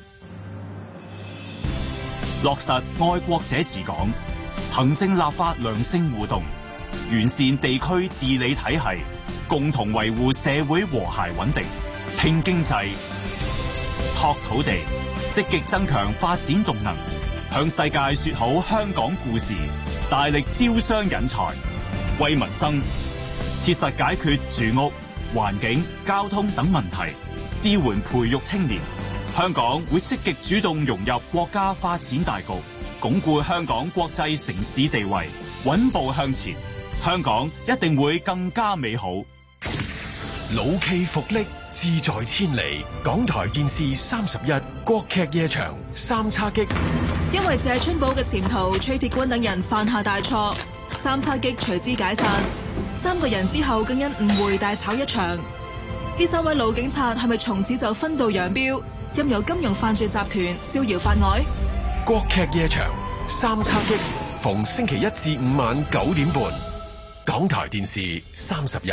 落實愛國者治港，行政立法良性互動，完善地區治理體系，共同維護社會和諧穩定，拼經濟、拓土地，積極增強發展動能，向世界說好香港故事，大力招商引才，為民生切實解決住屋、環境、交通等問題，支援培育青年。香港會積極主動融入國家發展大局，鞏固香港國際城市地位，穩步向前。香港一定會更加美好。 老驥伏櫪，志在千里。港台電視三十一，國劇夜場三叉戟。 因為謝春寶嘅潛逃，崔鐵軍等人犯下大錯，三叉戟隨之解散。三個人之後更因誤會大吵一場。呢三位老警察係咪從此就分道揚鑣，任由金融犯罪集團逍遙法外？ 國劇夜場三叉戟，逢星期一至五晚九點半。港台電視三十一。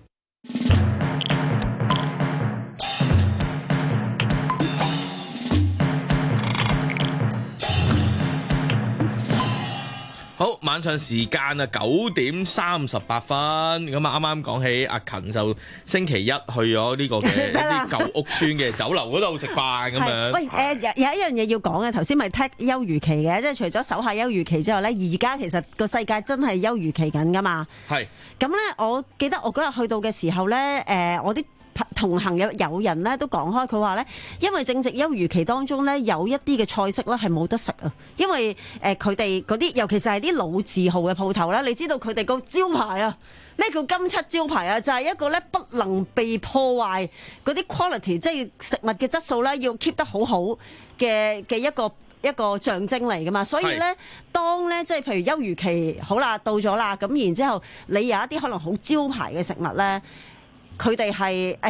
好，晚上時間啊，九點三十八分。咁啊，啱啱講起阿勤就星期一去咗呢個嘅一啲舊屋村嘅酒樓嗰度食飯咁樣。 喂，誒、呃、有有一樣嘢要講嘅，頭先咪踢休漁期嘅，即係除咗手下休漁期之外咧，而家其實個世界真係休漁期緊噶嘛。係。咁咧，我記得我嗰日去到嘅時候咧，誒、呃、我啲同行有有人咧都講開，佢話咧，因為正值休漁期當中咧，有一啲嘅菜式咧係冇得食啊，因為誒佢哋嗰啲，尤其是係啲老字號嘅鋪頭啦，你知道佢哋個招牌啊，咩叫金漆招牌啊？就係、是、一個咧不能被破壞嗰啲 quality，即係食物嘅質素咧要 keep 得好好嘅嘅一個一個象徵嚟噶嘛，所以咧，當咧即係譬如休漁期好啦，到咗啦，咁然之後你有一啲可能好招牌嘅食物咧。佢哋係誒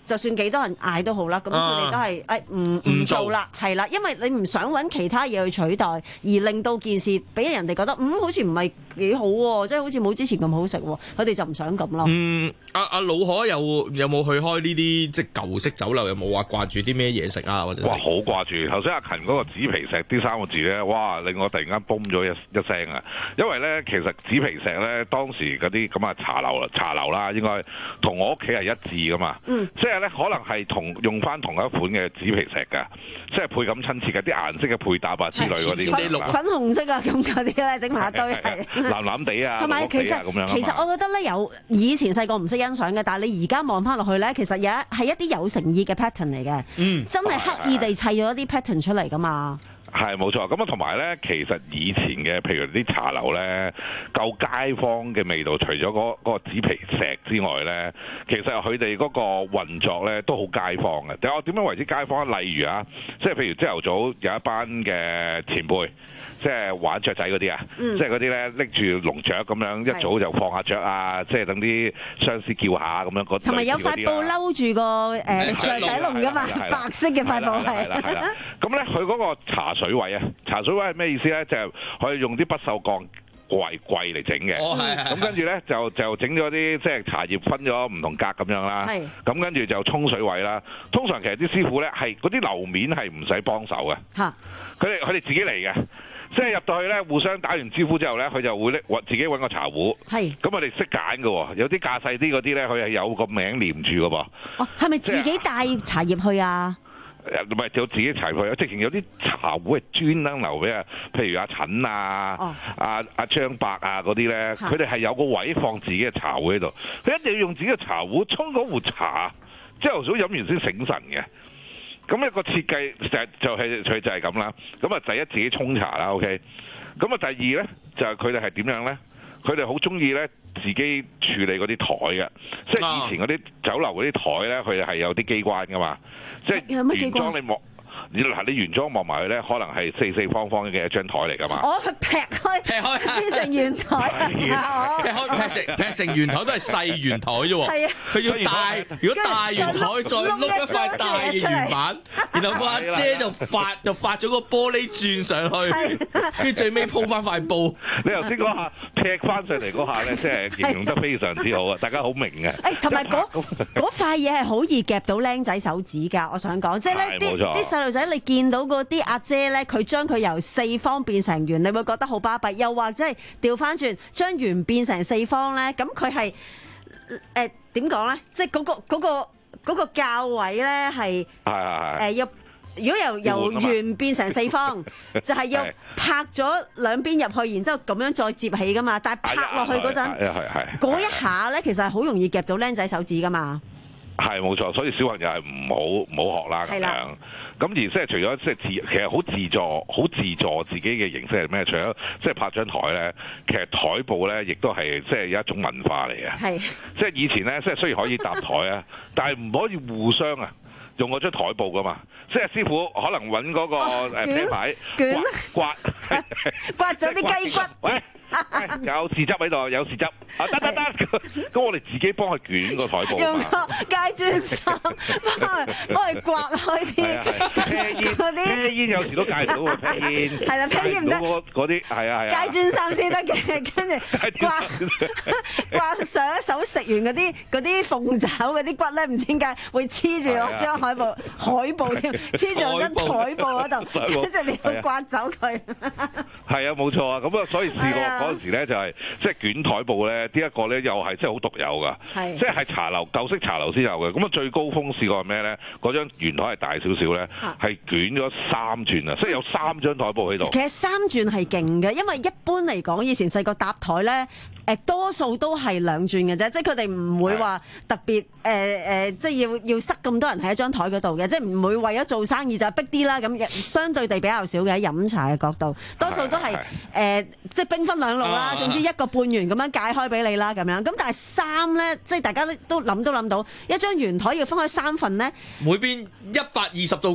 就算幾多人嗌都好啦，咁佢哋都係誒唔唔做啦，係啦，因為你唔想揾其他嘢去取代，而令到件事俾人哋覺得嗯好似唔係幾好喎，即係好似冇之前咁好食喎，佢哋就唔想咁咯。 嗯，阿阿老可有有冇去開呢啲即係舊式酒樓？有冇話掛住啲咩嘢食啊？或者哇，好掛住！頭先阿勤嗰個紙皮石呢三個字咧，哇，令我突然間崩咗一一聲啊！因為咧，其實紙皮石咧，當時嗰啲咁啊茶樓啦，茶樓啦，應該同我屋企係一致噶嘛。嗯。即係咧，可能係同用翻同一款嘅紙皮石㗎，即係配咁親切嘅啲顏色嘅配搭啊之類嗰啲。 粉粉紅色啊，咁嗰啲咧整埋一堆係。 藍藍地啊， 同埋其實其實我覺得咧，有以前細個唔識欣賞嘅，但係你而家望翻落去咧，其實有一係一啲有誠意嘅 pattern 嚟嘅，嗯，真係刻意地砌咗一啲 pattern 出嚟噶嘛。 係冇錯，咁啊同埋咧，其實以前嘅譬如啲茶樓咧，夠街坊嘅味道，除咗嗰嗰個紙皮石之外咧，其實佢哋嗰個運作咧都好街坊嘅。但係我點樣為之街坊？例如啊，即係譬如朝頭早有一班嘅前輩，即係玩雀仔嗰啲啊，嗯、即係嗰啲咧拎住籠雀咁樣，一早就放下雀啊，即係等啲相思叫下咁樣嗰。 同埋有塊布嬲住個誒雀仔籠噶嘛，白色嘅塊布係。 係啦，咁咧佢嗰個茶水位啊，茶水位係咩意思咧？就係佢用啲不鏽鋼櫃櫃嚟整嘅。哦，係。咁跟住咧就就整咗啲即係茶葉分咗唔同格咁樣啦。係。咁跟住就沖水位啦。通常其實啲師傅咧係嗰啲樓面係唔使幫手嘅。嚇。佢哋佢哋自己嚟嘅。即係入到去咧，互相打完招呼之後咧，佢就會拎自己揾個茶壺。係。咁我哋識揀嘅喎，有啲架勢啲嗰啲咧，佢係有個名黏住嘅噃。 哦，係咪自己帶茶葉去啊？ 唔係就自己齊去，直情有啲茶壺係專登留俾啊，譬如阿陳啊、哦、阿阿張伯啊嗰啲咧，佢哋係有個位放自己嘅茶壺喺度，佢一定要用自己嘅茶壺沖嗰壺茶，朝頭早飲完先醒神嘅。咁一個設計就就係佢就係咁啦。咁啊，第一自己沖茶啦 ，OK。咁啊，第二咧就係佢哋係點樣咧？佢哋好中意咧自己處理嗰啲台嘅，即係以前嗰啲酒樓嗰啲台咧，佢哋係有啲機關噶嘛，即係原裝你望。你嗱，你原裝望埋佢咧，可能係四四方方嘅一張台嚟噶嘛。 我去劈開，劈開變成圓台。 劈開劈成劈成圓台都係細圓台啫喎。係啊，佢要大，如果大圓台再碌一塊大嘅圓板，然後個阿姐就發就發咗個玻璃轉上去，跟住最尾鋪翻塊布。 你頭先嗰下劈翻上嚟嗰下咧，即係形容得非常之好啊！大家好明嘅。 誒，同埋嗰嗰塊嘢係好易夾到僆仔手指㗎。我想講，即係咧啲啲細路仔，你見到嗰啲阿姐咧，佢將佢由四方變成圓，你會覺得好巴閉。又或者係調翻轉，將圓變成四方咧，咁佢係誒點講咧？即係嗰個嗰個嗰個較位咧係誒要，如果由由圓變成四方，就係要拍咗兩邊入去，然之後咁樣再接起噶嘛。但係拍落去嗰陣，嗰一下咧，其實係好容易夾到僆仔手指噶嘛。 係冇錯，所以小朋友係唔好唔好學啦咁樣。咁而即係除咗即係自，其實好自助、好自助自己嘅形式係咩？除咗即係拍張台咧，其實台布咧亦都係即係有一種文化嚟嘅。係，即係以前咧，即係雖然可以搭台啊，但係唔可以互相啊用嗰張台布噶嘛。即係師傅可能揾嗰個誒啤牌刮刮刮咗啲雞骨。 喂有豉汁喺度，有豉汁啊！得得得，咁我哋自己幫佢捲個台布用個街磚衫幫佢幫佢刮開啲嗰啲啤煙，有時都戒唔到個啤煙。係啦，啤煙唔得嗰啲係啊係啊。 街磚衫先得嘅，跟住刮刮上一手食完嗰啲嗰啲鳳爪嗰啲骨咧，唔知點解會黐住落張海報海報添，黐住落張台布嗰度，跟住你要刮走佢。 係啊，冇錯啊，咁啊，所以試過。嗰陣時咧就係即係捲台布咧，呢一個咧又係真係好獨有噶，即係係茶樓舊式茶樓先有嘅。咁啊最高峰試過係咩咧？嗰張圓台係大少少咧，係捲咗三轉啊，即係有三張台布喺度。 其實三轉係勁嘅，因為一般嚟講，以前細個搭台咧。誒多數都係兩轉嘅啫，即係佢哋唔會話特別誒誒、呃，即係要要塞咁多人喺一張台嗰度嘅，即係唔會為咗做生意就逼啲啦。咁相對地比較少嘅喺飲茶嘅角度，多數都係誒、呃、即係兵分兩路啦。總之一個半圓咁樣解開俾你啦，咁樣。咁但係三咧，即係大家都諗都諗到，一張圓台要分開三份咧， 每邊一百二十度角。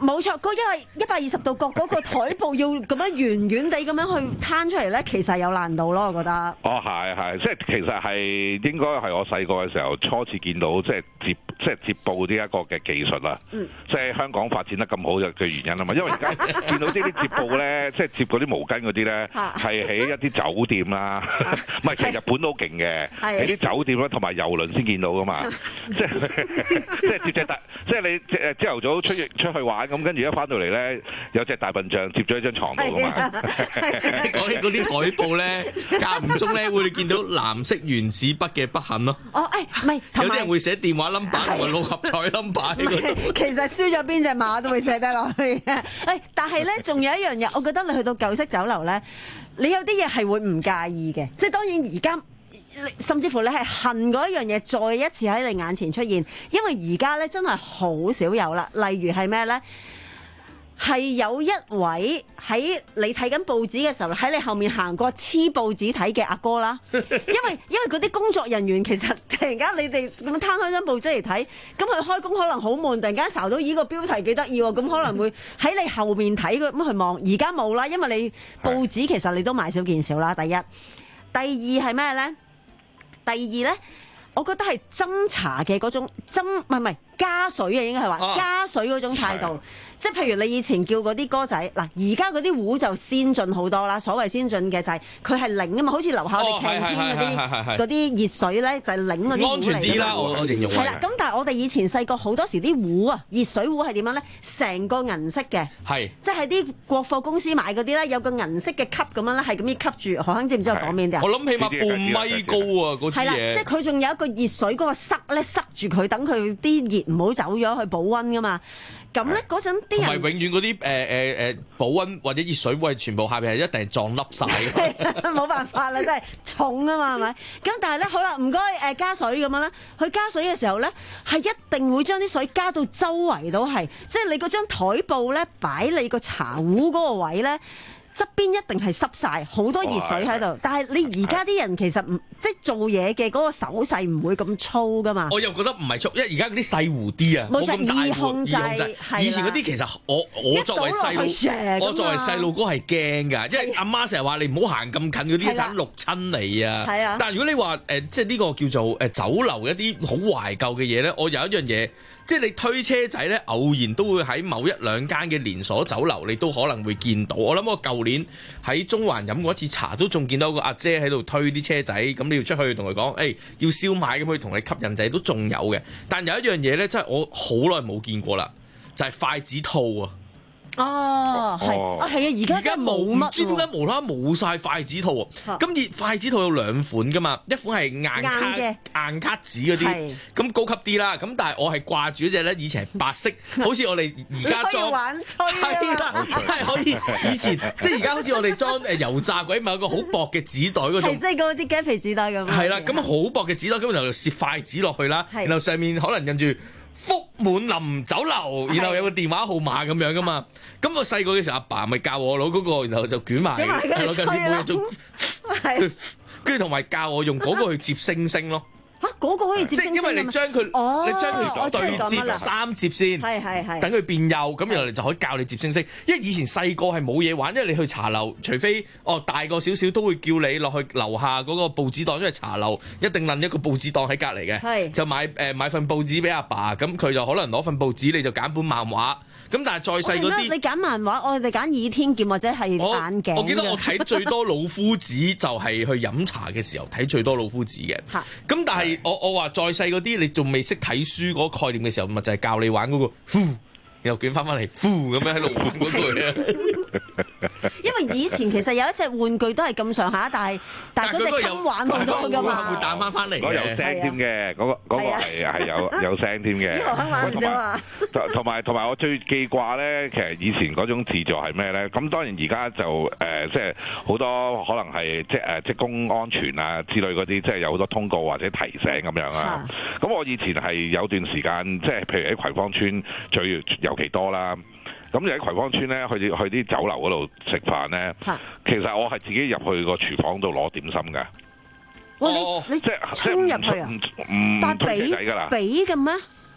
冇錯，嗰因為一百二十度角嗰個台布要咁樣圓圓地咁樣去攤出嚟咧，其實有難度咯，我覺得。 哦，係係，即係其實係應該係我細個嘅時候初次見到即係摺即係摺布呢一個嘅技術啦。嗯。即係香港發展得咁好嘅嘅原因啊嘛，因為而家見到呢啲摺布咧，即係摺嗰啲毛巾嗰啲咧，係喺一啲酒店啦，唔係其實日本都勁嘅，喺啲酒店啦同埋郵輪先見到噶嘛。即係即係摺隻大，即係你誒朝頭早出去出去玩。咁跟住一翻到嚟咧，有隻大笨象接咗喺張床度㗎嘛。 講起嗰啲台布咧，間唔中咧會見到藍色原子筆嘅筆痕咯。 哦，誒唔係， 有啲人會寫電話 number 同埋六合彩 number 喺嗰度。 其實輸咗邊隻馬都會寫得落去嘅。誒，但係咧，仲有一樣嘢，我覺得你去到舊式酒樓咧，你有啲嘢係會唔介意嘅。即係當然而家。甚至乎你係恨嗰一樣嘢再一次喺你眼前出現，因為而家咧真係好少有啦。例如係咩咧？係有一位喺你睇緊報紙嘅時候喺你後面行過黐報紙睇嘅阿哥啦。因為因為嗰啲工作人員其實突然間你哋咁樣攤開張報紙嚟睇，咁佢開工可能好悶，突然間睄到依個標題幾得意喎，咁可能會喺你後面睇佢咁去望。而家冇啦，因為你報紙其實你都買少見少啦。第一，第二係咩咧？第二咧，我覺得係斟茶嘅嗰種斟，唔係唔係加水嘅，應該係話、啊、加水嗰種態度。即係譬如你以前叫嗰啲歌仔，嗱而家嗰啲壺就先進好多啦。所謂先進嘅就係佢係擰啊嘛，好似樓下我哋 canteen 嗰啲嗰啲熱水咧，就係擰嗰啲壺嚟嘅。安全啲啦，我我形容係啦。咁但係我哋以前細個好多時啲壺啊，熱水壺係點樣咧？成個銀色嘅，係即係啲國貨公司買嗰啲咧，有個銀色嘅吸咁樣咧，係咁樣吸住。何亨知唔知我講邊啲啊？ 我諗起碼半米高啊，嗰支嘢。係啦，即係佢仲有一個熱水嗰個塞咧，塞住佢，等佢啲熱唔好走咗去保溫噶嘛。咁咧嗰陣啲人，唔係永遠嗰啲誒誒誒保溫或者熱水壺，全部下邊係一定係撞凹晒嘅， 冇辦法啦，真係重啊嘛，係咪？咁但係咧，好啦，唔該誒加水咁樣啦，佢加水嘅時候咧，係一定會將啲水加到周圍都係，即係你嗰張台布咧擺你個茶壺嗰個位咧。側邊一定係濕晒，好多熱水喺度。但係你而家啲人其實唔即係做嘢嘅嗰個手勢唔會咁粗噶嘛。 我又覺得唔係粗，因為而家嗰啲細壺啲啊，冇咁大壺， 控制。 以前嗰啲其實我我作為細路，我作為細路哥係驚㗎，因為阿媽成日話你唔好行咁近嗰啲，一陣淥親你啊。係啊。但係如果你話誒，即係呢個叫做誒酒樓一啲好懷舊嘅嘢咧，我有一樣嘢。即係你推車仔咧，偶然都會喺某一兩間嘅連鎖酒樓，你都可能會見到。我諗我舊年喺中環飲過一次茶，都仲見到個阿姐喺度推啲車仔。咁你要出去同佢講，誒、欸、要燒賣咁去同你吸引仔，都仲有嘅。但有一樣嘢咧，真係我好耐冇見過啦，就係、是、筷子套啊！ 哦，係啊，係啊，而家真係冇乜， 唔知點解無啦啦冇晒筷子套喎。咁熱筷子套有兩款噶嘛，一款係硬卡硬，硬卡紙嗰啲，咁高級啲啦。咁但係我係掛住嗰隻咧，以前係白色，好似我哋而家裝玩吹係啦，係可以。以前即係而家好似我哋裝誒油炸鬼，咪有個好薄嘅紙袋嗰種， 即係嗰啲雞皮紙袋咁。 係啦，咁好薄嘅紙袋，咁然後就攝筷子落去啦，然後上面可能印住福滿林酒樓，然後有個電話號碼咁樣噶嘛。咁我細個嘅時候，阿爸咪教我攞嗰個，然後就捲埋，攞緊啲每日做，跟住同埋教我用嗰個去接星星咯。 嚇，嗰個可以接星星， 即係因為你將佢， 哦、 你將佢對接三接先， 係係係， 等佢變幼，咁然後你就可以教你接星星。因為以前細個係冇嘢玩，因為你去茶樓，除非哦大個少少都會叫你落去樓下嗰個報紙檔，因為茶樓一定撚一個報紙檔喺隔離嘅，就買誒、呃、買份報紙俾阿爸，咁佢就可能攞份報紙，你就揀本漫畫。咁但係再細嗰啲， 你揀漫畫，我哋揀倚天劍或者係眼鏡。 我記得我睇最多老夫子就係去飲茶嘅時候睇最多老夫子嘅。咁但係我我話再細嗰啲，你仲未識睇書嗰個概念嘅時候，咪就係、是、教你玩嗰、那個呼，然後捲翻翻嚟呼咁樣喺度玩嗰句啊。 因為以前其實有一隻玩具都係咁上下，但係但係嗰隻襟玩好多㗎嘛， 會彈翻翻嚟。 嗰個有聲添嘅，嗰、那個嗰、那個係係有有聲添嘅。同埋同埋我最記掛咧，其實以前嗰種自助係咩咧？咁當然而家就誒、呃，即係好多可能係即係誒職工安全啊之類嗰啲，即係有好多通告或者提醒咁樣啊。咁我以前係有段時間，即係譬如喺葵芳村最尤其多啦。咁就喺葵芳村咧，去去啲酒樓嗰度食飯咧，其實我係自己入去個廚房度攞點心㗎。 哇！你你即係衝入去啊？ 唔唔推車仔㗎啦， 俾嘅咩？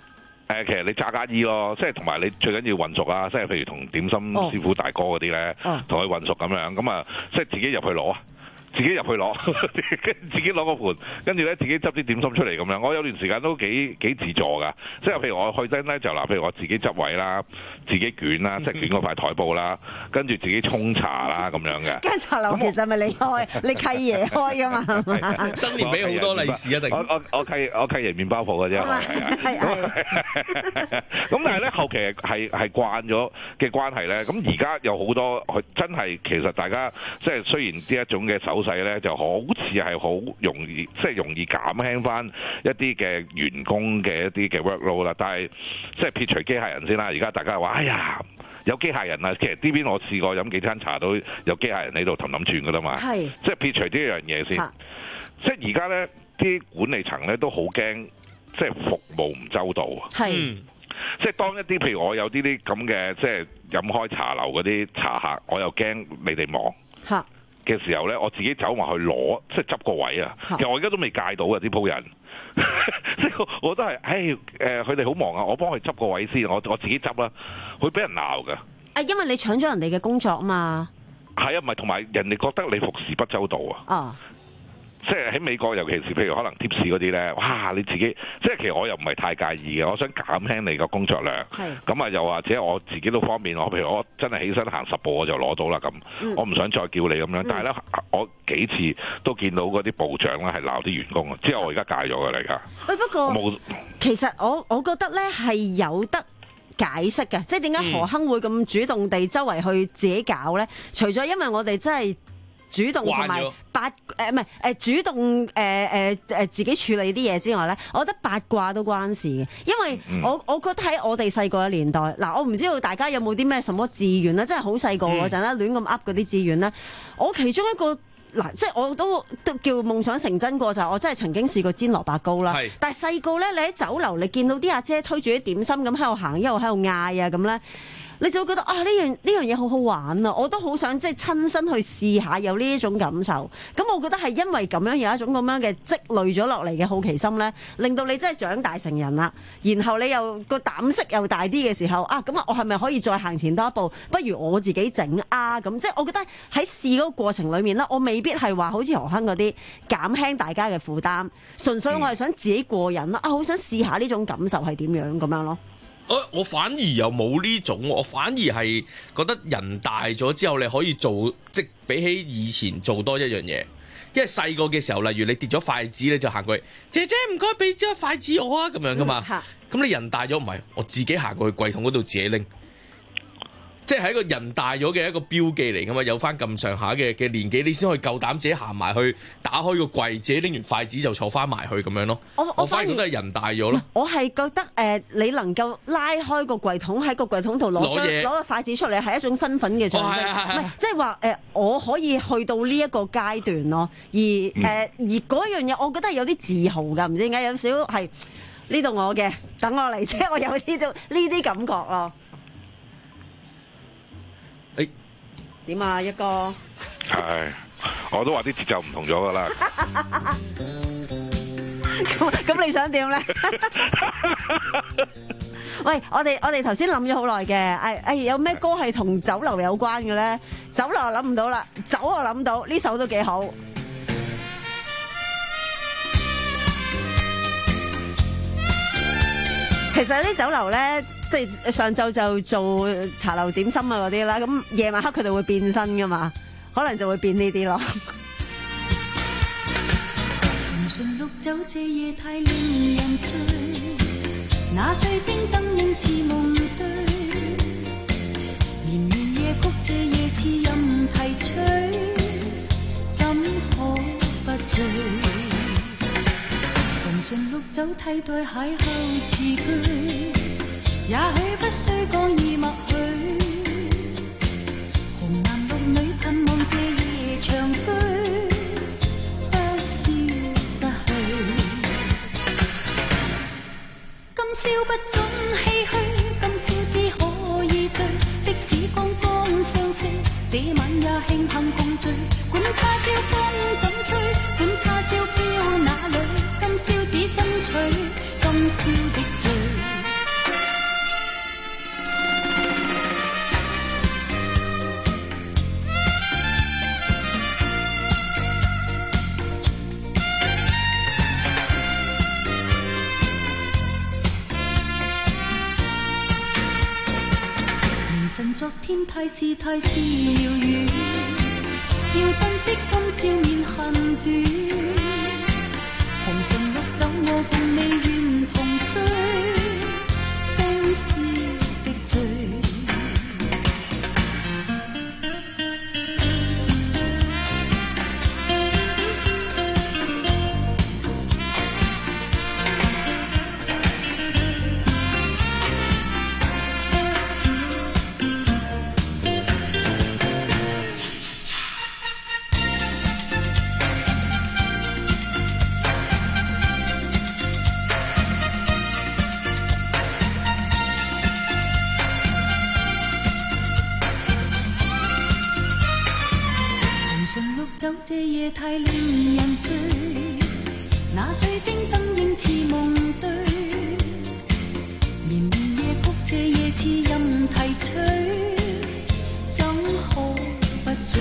誒，其實你炸家衣咯，即係同埋你最緊要混熟啊，即係譬如同點心師傅大哥嗰啲咧，同佢混熟咁樣，咁啊，即係自己入去攞。自己入去攞，自己攞個盤，跟住咧自己執啲點心出嚟咁樣。我有段時間都幾幾自助噶，即係譬如我去真咧就嗱，譬如我自己執位啦，自己捲啦，即係捲嗰塊台布啦，跟住自己沖茶啦咁樣嘅。 間茶樓其實咪你開，你契爺開噶嘛？ 新年俾好多利是一定。 我我我契我契爺麵包鋪嘅啫。係係。咁但係咧後期係係慣咗嘅關係咧，咁而家有好多真係其實大家即係雖然呢一種嘅手勢咧就好似係好容易，即係容易減輕翻一啲嘅員工嘅一啲嘅 workload 啦。但係即係撇除機械人先啦，而家大家話：哎呀，有機械人啊！其實呢邊我試過飲幾餐茶都有機械人喺度氹氹轉噶啦嘛。係，即係撇除呢一樣嘢先。即係而家咧啲管理層咧都好驚，即係服務唔周到啊。係。即係當一啲譬如我有啲啲咁嘅，即係飲開茶樓嗰啲茶客，我又驚你哋忙。嚇。嘅時候咧，我自己走埋去攞，即係執個位啊！其實我而家都未戒到啊！啲鋪人，即係我都係，唉誒，佢哋好忙啊！我幫佢執個位先，我我自己執啦，會俾人鬧㗎。 啊，因為你搶咗人哋嘅工作啊嘛。 係啊，唔係同埋人哋覺得你服侍不周到啊。哦。即係喺美國，尤其是譬如可能貼士嗰啲咧，哇！你自己即係其實我又唔係太介意嘅，我想減輕你個工作量。係。咁啊，又或者我自己都方便，我譬如我真係起身行十步我就攞到啦咁。嗯、我唔想再叫你咁樣，嗯、但係咧，我幾次都見到嗰啲部長咧係鬧啲員工啊。之後我而家戒咗㗎啦，而家。喂，不過冇。 其實我我覺得咧係有得解釋嘅，即係點解何亨會咁主動地周圍去自己搞咧？除咗因為我哋真係。主動同埋八誒唔係誒主動誒誒誒自己處理啲嘢之外咧，我覺得八卦都關事嘅，因為我我覺得喺我哋細個嘅年代，嗱我唔知道大家有冇啲咩什麼志願啦，真係好細個嗰陣咧亂咁噏嗰啲志願咧，我其中一個嗱即係我都都叫夢想成真過就係我真係曾經試過煎蘿蔔糕啦，但係細個咧你喺酒樓你見到啲阿姐推住啲點心咁喺度行，一路喺度嗌啊咁咧。你就會覺得啊呢樣呢樣嘢好好玩啊！我都好想即係親身去試下有呢一種感受。咁我覺得係因為咁樣有一種咁樣嘅積累咗落嚟嘅好奇心咧，令到你真係長大成人啦。然後你又個膽識又大啲嘅時候啊，咁啊我係咪可以再行前多一步？不如我自己整啊！咁即係我覺得喺試嗰個過程裡面咧，我未必係話好似何亨嗰啲減輕大家嘅負擔，純粹我係想自己過癮啦。啊，好想試下呢種感受係點樣咁樣咯。 我我反而又冇呢種，我反而係覺得人大咗之後，你可以做即比起以前做多一樣嘢。因為細個嘅時候，例如你跌咗筷子，你就行過去，姐姐唔該俾咗筷子我啊，咁樣噶嘛。咁、嗯、你人大咗唔係，我自己行過去櫃桶嗰度自己拎。即係一個人大咗嘅一個標記嚟㗎嘛，有翻咁上下嘅嘅年紀，你先可以夠膽自己行埋去打開個櫃，自己拎完筷子就坐翻埋去咁樣咯。我我反而覺得係人大咗咯。 我係覺得誒、呃，你能夠拉開個櫃桶喺個櫃桶度攞張攞個筷子出嚟，係一種身份嘅象徵。唔係即係話誒，我可以去到呢一個階段咯。而誒、嗯呃、而嗰樣嘢，我覺得係有啲自豪㗎，唔知點解有少少係呢度我嘅，等我嚟即係我有呢度呢啲感覺咯。 誒點啊，一哥？ 係，我都話啲節奏唔同咗噶啦。 咁咁你想點咧？喂，我哋我哋頭先諗咗好耐嘅，誒誒，有咩歌係同酒樓有關嘅咧？酒樓我諗唔到啦，酒我諗到，呢首都幾好。其實啲酒樓咧。即係上晝就做茶樓點心啊嗰啲啦，咁夜晚黑佢哋會變身噶嘛，可能就會變呢啲咯。紅唇綠酒這夜太令人醉，那水晶燈映似夢對，綿綿夜曲這夜似任啼吹，怎可不醉？紅唇綠酒替代邂逅詞句。也許不需講已默許，紅男綠女盼望這夜長居，不消失去。今宵不准唏噓，今宵只可以醉，即使剛剛相識，這晚也慶幸共聚。管他朝風怎吹，管他朝飄哪裏，今宵只爭取今宵的醉。 天太是太是遙遠，要珍惜今宵免恨短。紅唇綠酒我共你願同醉，今宵的醉。酒這夜太令人醉，那水晶燈映似夢對，綿綿夜曲這夜似任啼吹，怎可不醉？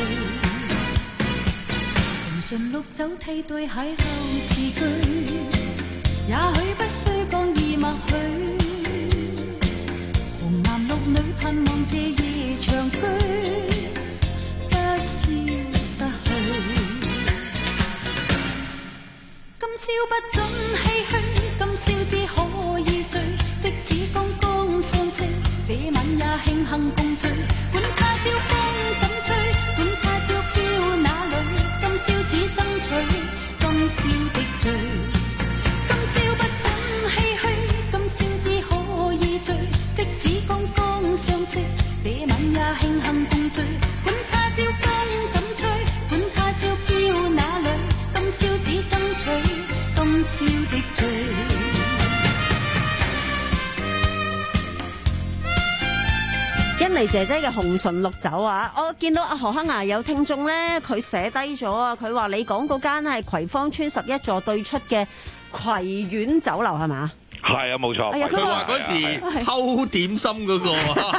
紅唇綠酒替對邂逅詞句，也許不需講意默許，紅男綠女盼望這夜長居，不是今宵不准唏噓，今宵只可以醉。即使剛剛相識，這晚也慶幸共聚。管他朝風怎吹，管他朝飄哪裏，今宵只爭取今宵的醉。今宵不准唏噓，今宵只可以醉。即使剛剛相識，這晚也慶幸共聚。管他朝風怎吹，管他朝飄哪裏，今宵只爭取今宵的醉。 欣妮姐姐嘅紅唇綠酒啊！我見到阿何克牙有聽眾咧，佢寫低咗啊！佢話你講嗰間係葵芳村十一座對出嘅葵苑酒樓係嘛？ 係啊，冇錯。 佢話嗰時偷點心嗰個。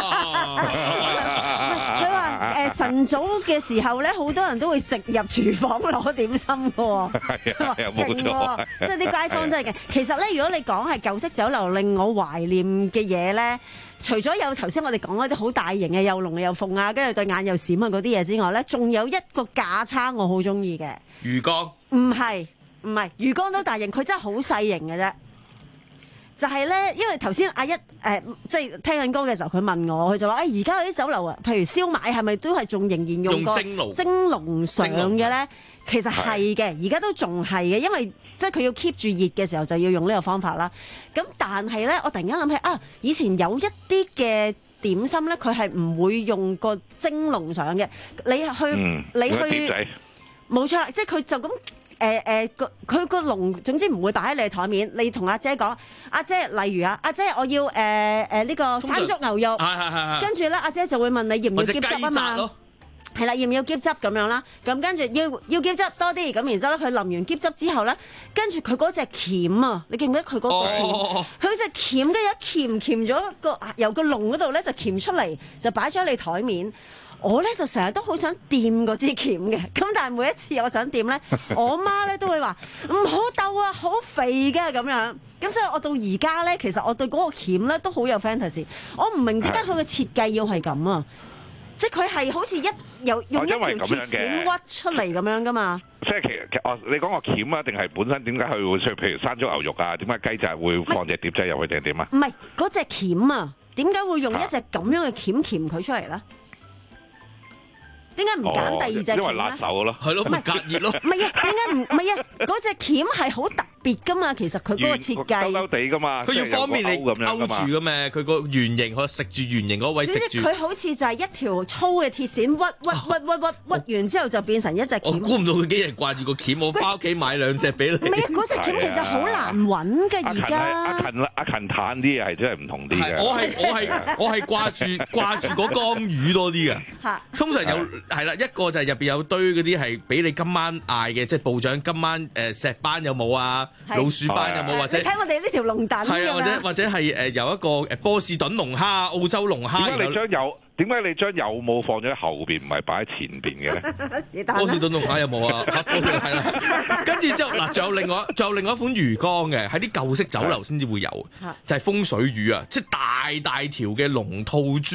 佢話誒晨早嘅時候咧，好多人都會直入廚房攞點心嘅喎。 係啊，冇錯。 即係啲街坊真係嘅。其實咧，如果你講係舊式酒樓令我懷念嘅嘢咧，除咗有頭先我哋講嗰啲好大型嘅又龍又鳳啊，跟住對眼又閃啊嗰啲嘢之外咧，仲有一個架撐我好中意嘅魚缸。 唔係唔係魚缸都大型，佢真係好細型嘅啫。就係咧，因為頭先阿一誒、呃，即係聽緊歌嘅時候，佢問我，佢就話：誒而家有啲酒樓啊，譬如燒賣係咪都係仲仍然用個蒸籠蒸籠上嘅咧？其實係嘅，而家都仲係嘅，因為即係佢要 keep 住熱嘅時候就要用呢個方法啦。咁但係咧，我突然間諗起啊，以前有一啲嘅點心咧，佢係唔會用個蒸籠上嘅。你去、嗯、你去冇錯啦，即係佢就咁。誒誒個佢個籠總之唔會擺喺你嘅台面，你同阿姐講，阿姐例如啊，阿姐我要誒誒呢個山竹牛肉，跟住咧阿姐就會問你要唔要醃汁啊嘛，係啦，要唔要醃汁咁樣啦，咁跟住要要醃汁多啲，咁然之後咧佢淋完醃汁之後咧，跟住佢嗰隻鉗啊，你記唔記得佢嗰個鉗？佢隻鉗跟住一鉗鉗咗個由個籠嗰度咧就鉗出嚟，就擺咗喺你台面。我咧就成日都好想掂嗰支鉗嘅，咁但係每一次我想掂咧，我媽咧都會話唔好鬥啊，好肥嘅咁樣。咁所以我到而家咧，其實我對嗰個鉗咧都好有 fantasy。我唔明點解佢嘅設計要係咁啊？即係佢係好似一有用一條鐵線屈出嚟咁樣噶嘛？ 即係其實哦，你講個鉗啊，定係本身點解佢會出？譬如山竹牛肉啊，點解雞仔會放隻碟仔入去定係點啊？ 唔係嗰隻鉗啊，點解會用一隻咁樣嘅鉗鉗佢出嚟咧？點解唔揀第二隻鉗咧？因為辣手咯， 係咯，唔隔熱咯。 唔係啊，點解唔唔係啊？嗰隻鉗係好特別噶嘛，其實佢嗰個設計兜兜地噶嘛， 佢要方便你勾住噶嘛，佢個圓形可食住圓形嗰位食住。 佢好似就係一條粗嘅鐵線屈屈屈屈屈屈完之後就變成一隻鉗。 我估唔到佢竟然掛住個鉗，我翻屋企買兩隻俾你。 唔係啊，嗰隻鉗其實好難揾嘅而家。 阿勤阿勤嘆啲嘢係真係唔同啲嘅。 我係我係我係掛住掛住嗰缸魚多啲嘅。通常有係啦，一個就係入邊有堆嗰啲係俾你今晚嗌嘅，即係部長今晚誒石斑有冇啊？老鼠斑有冇？或者你睇我哋呢條龍躉係啊，或者或者係誒有一個誒波士頓龍蝦、澳洲龍蝦。 點解你將有點解你將有冇放咗喺後邊，唔係擺喺前邊嘅咧？ 波士頓龍蝦有冇啊？係啦，跟住之後嗱，仲有另外仲有另外一款魚缸嘅，喺啲舊式酒樓先至會有，就係風水魚啊，即係大大條嘅龍吐珠。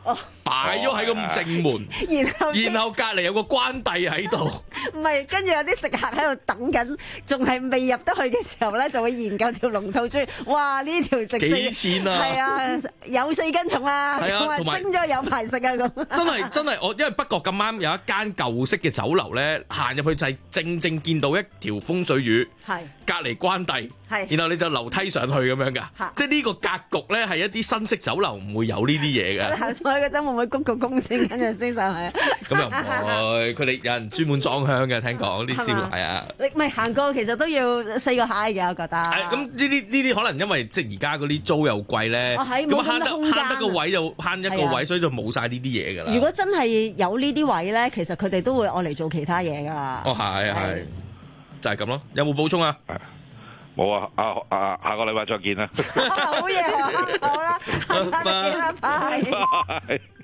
擺咗喺個正門， 然後然後隔離有個關帝喺度。 唔係，跟住有啲食客喺度等緊，仲係未入得去嘅時候咧，就會研究條龍吐珠。哇！呢條值幾錢啊？ 係啊，有四斤重啊， 係啊， 同埋蒸咗有排食啊咁。 真係真係，我因為北角咁啱有一間舊式嘅酒樓咧，行入去就係正正見到一條風水魚， 係隔離關帝， 係， 然後你就樓梯上去咁樣㗎，即係呢個格局咧係一啲新式酒樓唔會有呢啲嘢嘅。 你行上去嗰陣會唔會鞠個躬先，跟住先上去？ 咁又唔會，佢哋有人專門裝香嘅，聽講啲師傅係啊。 你唔係行過其實都要四個蟹嘅，我覺得。 係咁呢啲呢啲可能因為即係而家嗰啲租又貴咧，咁慳得慳得個位就慳一個位，所以就冇晒呢啲嘢㗎啦。 如果真係有呢啲位咧，其實佢哋都會愛嚟做其他嘢㗎啦。 哦，係係，就係咁咯。有冇補充啊？ 冇啊！啊啊，下個禮拜再見啦。 好嘢，好啦，下個禮拜見啦，拜。